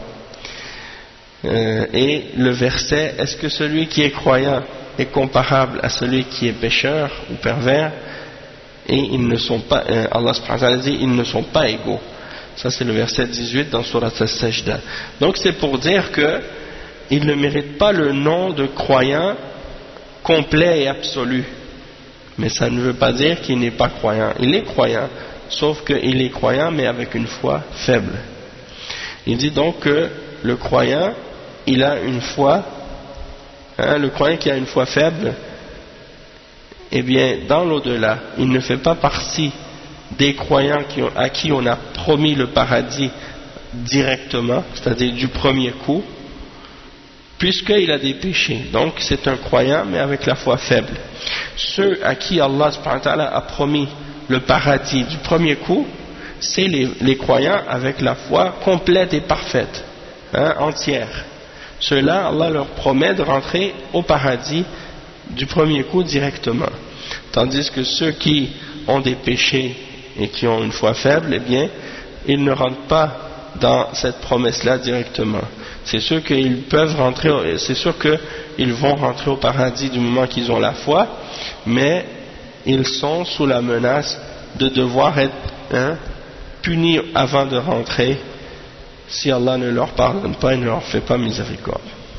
Et le verset, est-ce que celui qui est croyant est comparable à celui qui est pécheur ou pervers? Et ils ne sont pas, Allah subhanahu wa ta'ala dit, ils ne sont pas égaux. Ça c'est le verset 18 dans Surat Al-Sajda. Donc c'est pour dire que il ne mérite pas le nom de croyant complet et absolu. Mais ça ne veut pas dire qu'il n'est pas croyant. Il est croyant, sauf qu'il est croyant mais avec une foi faible. Il dit donc que le croyant, il a une foi, le croyant qui a une foi faible, eh bien, dans l'au-delà, il ne fait pas partie des croyants à qui on a promis le paradis directement, c'est-à-dire du premier coup, puisqu'il a des péchés. Donc, c'est un croyant, mais avec la foi faible. Ceux à qui Allah subhanahu wa ta'ala a promis le paradis du premier coup, c'est les croyants avec la foi complète et parfaite, entière. Ceux-là, Allah leur promet de rentrer au paradis du premier coup directement. Tandis que ceux qui ont des péchés et qui ont une foi faible, eh bien, ils ne rentrent pas dans cette promesse-là directement. C'est sûr qu'ils peuvent rentrer, c'est sûr qu'ils vont rentrer au paradis du moment qu'ils ont la foi, mais ils sont sous la menace de devoir être punis avant de rentrer si Allah ne leur pardonne pas et ne leur fait pas miséricorde.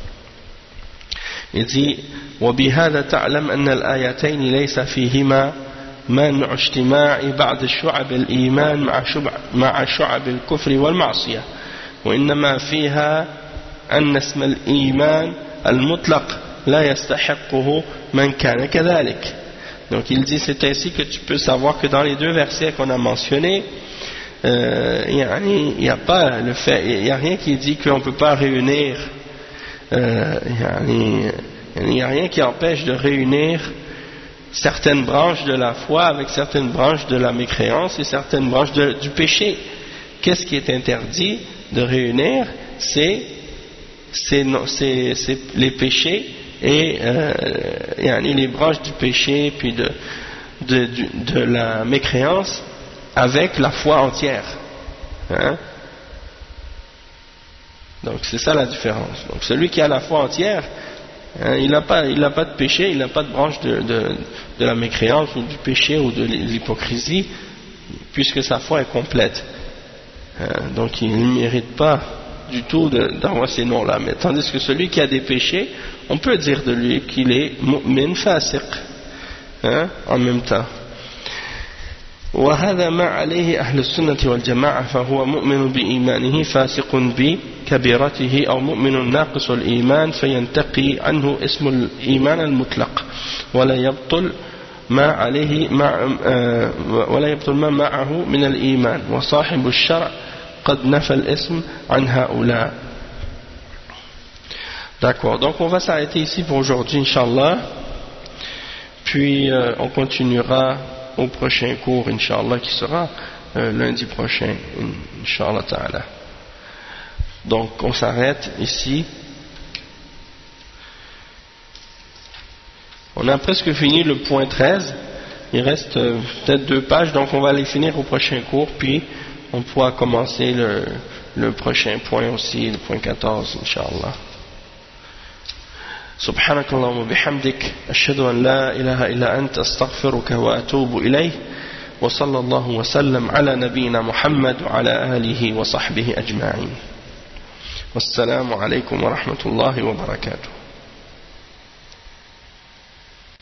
Il dit وبهذا تعلم أن الآيتين ليس فيهما منع اجتماع بعض شعب الإيمان مع شعب الكفر والمعصية وإنما فيها أن اسم الإيمان المطلق لا يستحقه من كان كذلك. Donc il dit c'est ainsi que tu peux savoir que dans les deux versets qu'on a mentionnés, il n'y a pas le fait, il n'y a rien qui dit qu'on ne peut pas réunir, il n'y a rien qui empêche de réunir certaines branches de la foi avec certaines branches de la mécréance et certaines branches du péché. Qu'est-ce qui est interdit de réunir? C'est les péchés et les branches du péché puis de la mécréance avec la foi entière. Donc c'est ça la différence. Donc celui qui a la foi entière, hein, il n'a pas de péché, il n'a pas de branche de la mécréance ou du péché ou de l'hypocrisie, puisque sa foi est complète. Donc il ne mérite pas du tout d'avoir ces noms-là. Mais tandis que celui qui a des péchés, on peut dire de lui qu'il est mu'min fasiq, hein, en même temps. وهذا ما عليه أهل السنة والجماعة فهو مؤمن بإيمانه فاسق بكبيرته أو مؤمن ناقص الإيمان فينتقي عنه اسم الإيمان المطلق ولا يبطل ما معه من الإيمان وصاحب الشرع قد نفى الاسم عن هؤلاء. D'accord, donc on va s'arrêter ici pour aujourd'hui, Inch'Allah, puis on continuera au prochain cours, Inch'Allah, qui sera lundi prochain, Inch'Allah Ta'ala. Donc on s'arrête ici. On a presque fini le point 13, il reste peut-être 2 pages, donc on va les finir au prochain cours, puis on pourra commencer le prochain point aussi, le point 14, Inch'Allah. سبحانك اللهم وبحمدك أشهد أن لا إله إلا أنت أستغفرك وأتوب إليه وصلى الله وسلم على نبينا محمد وعلى آله وصحبه أجمعين والسلام عليكم ورحمة الله وبركاته.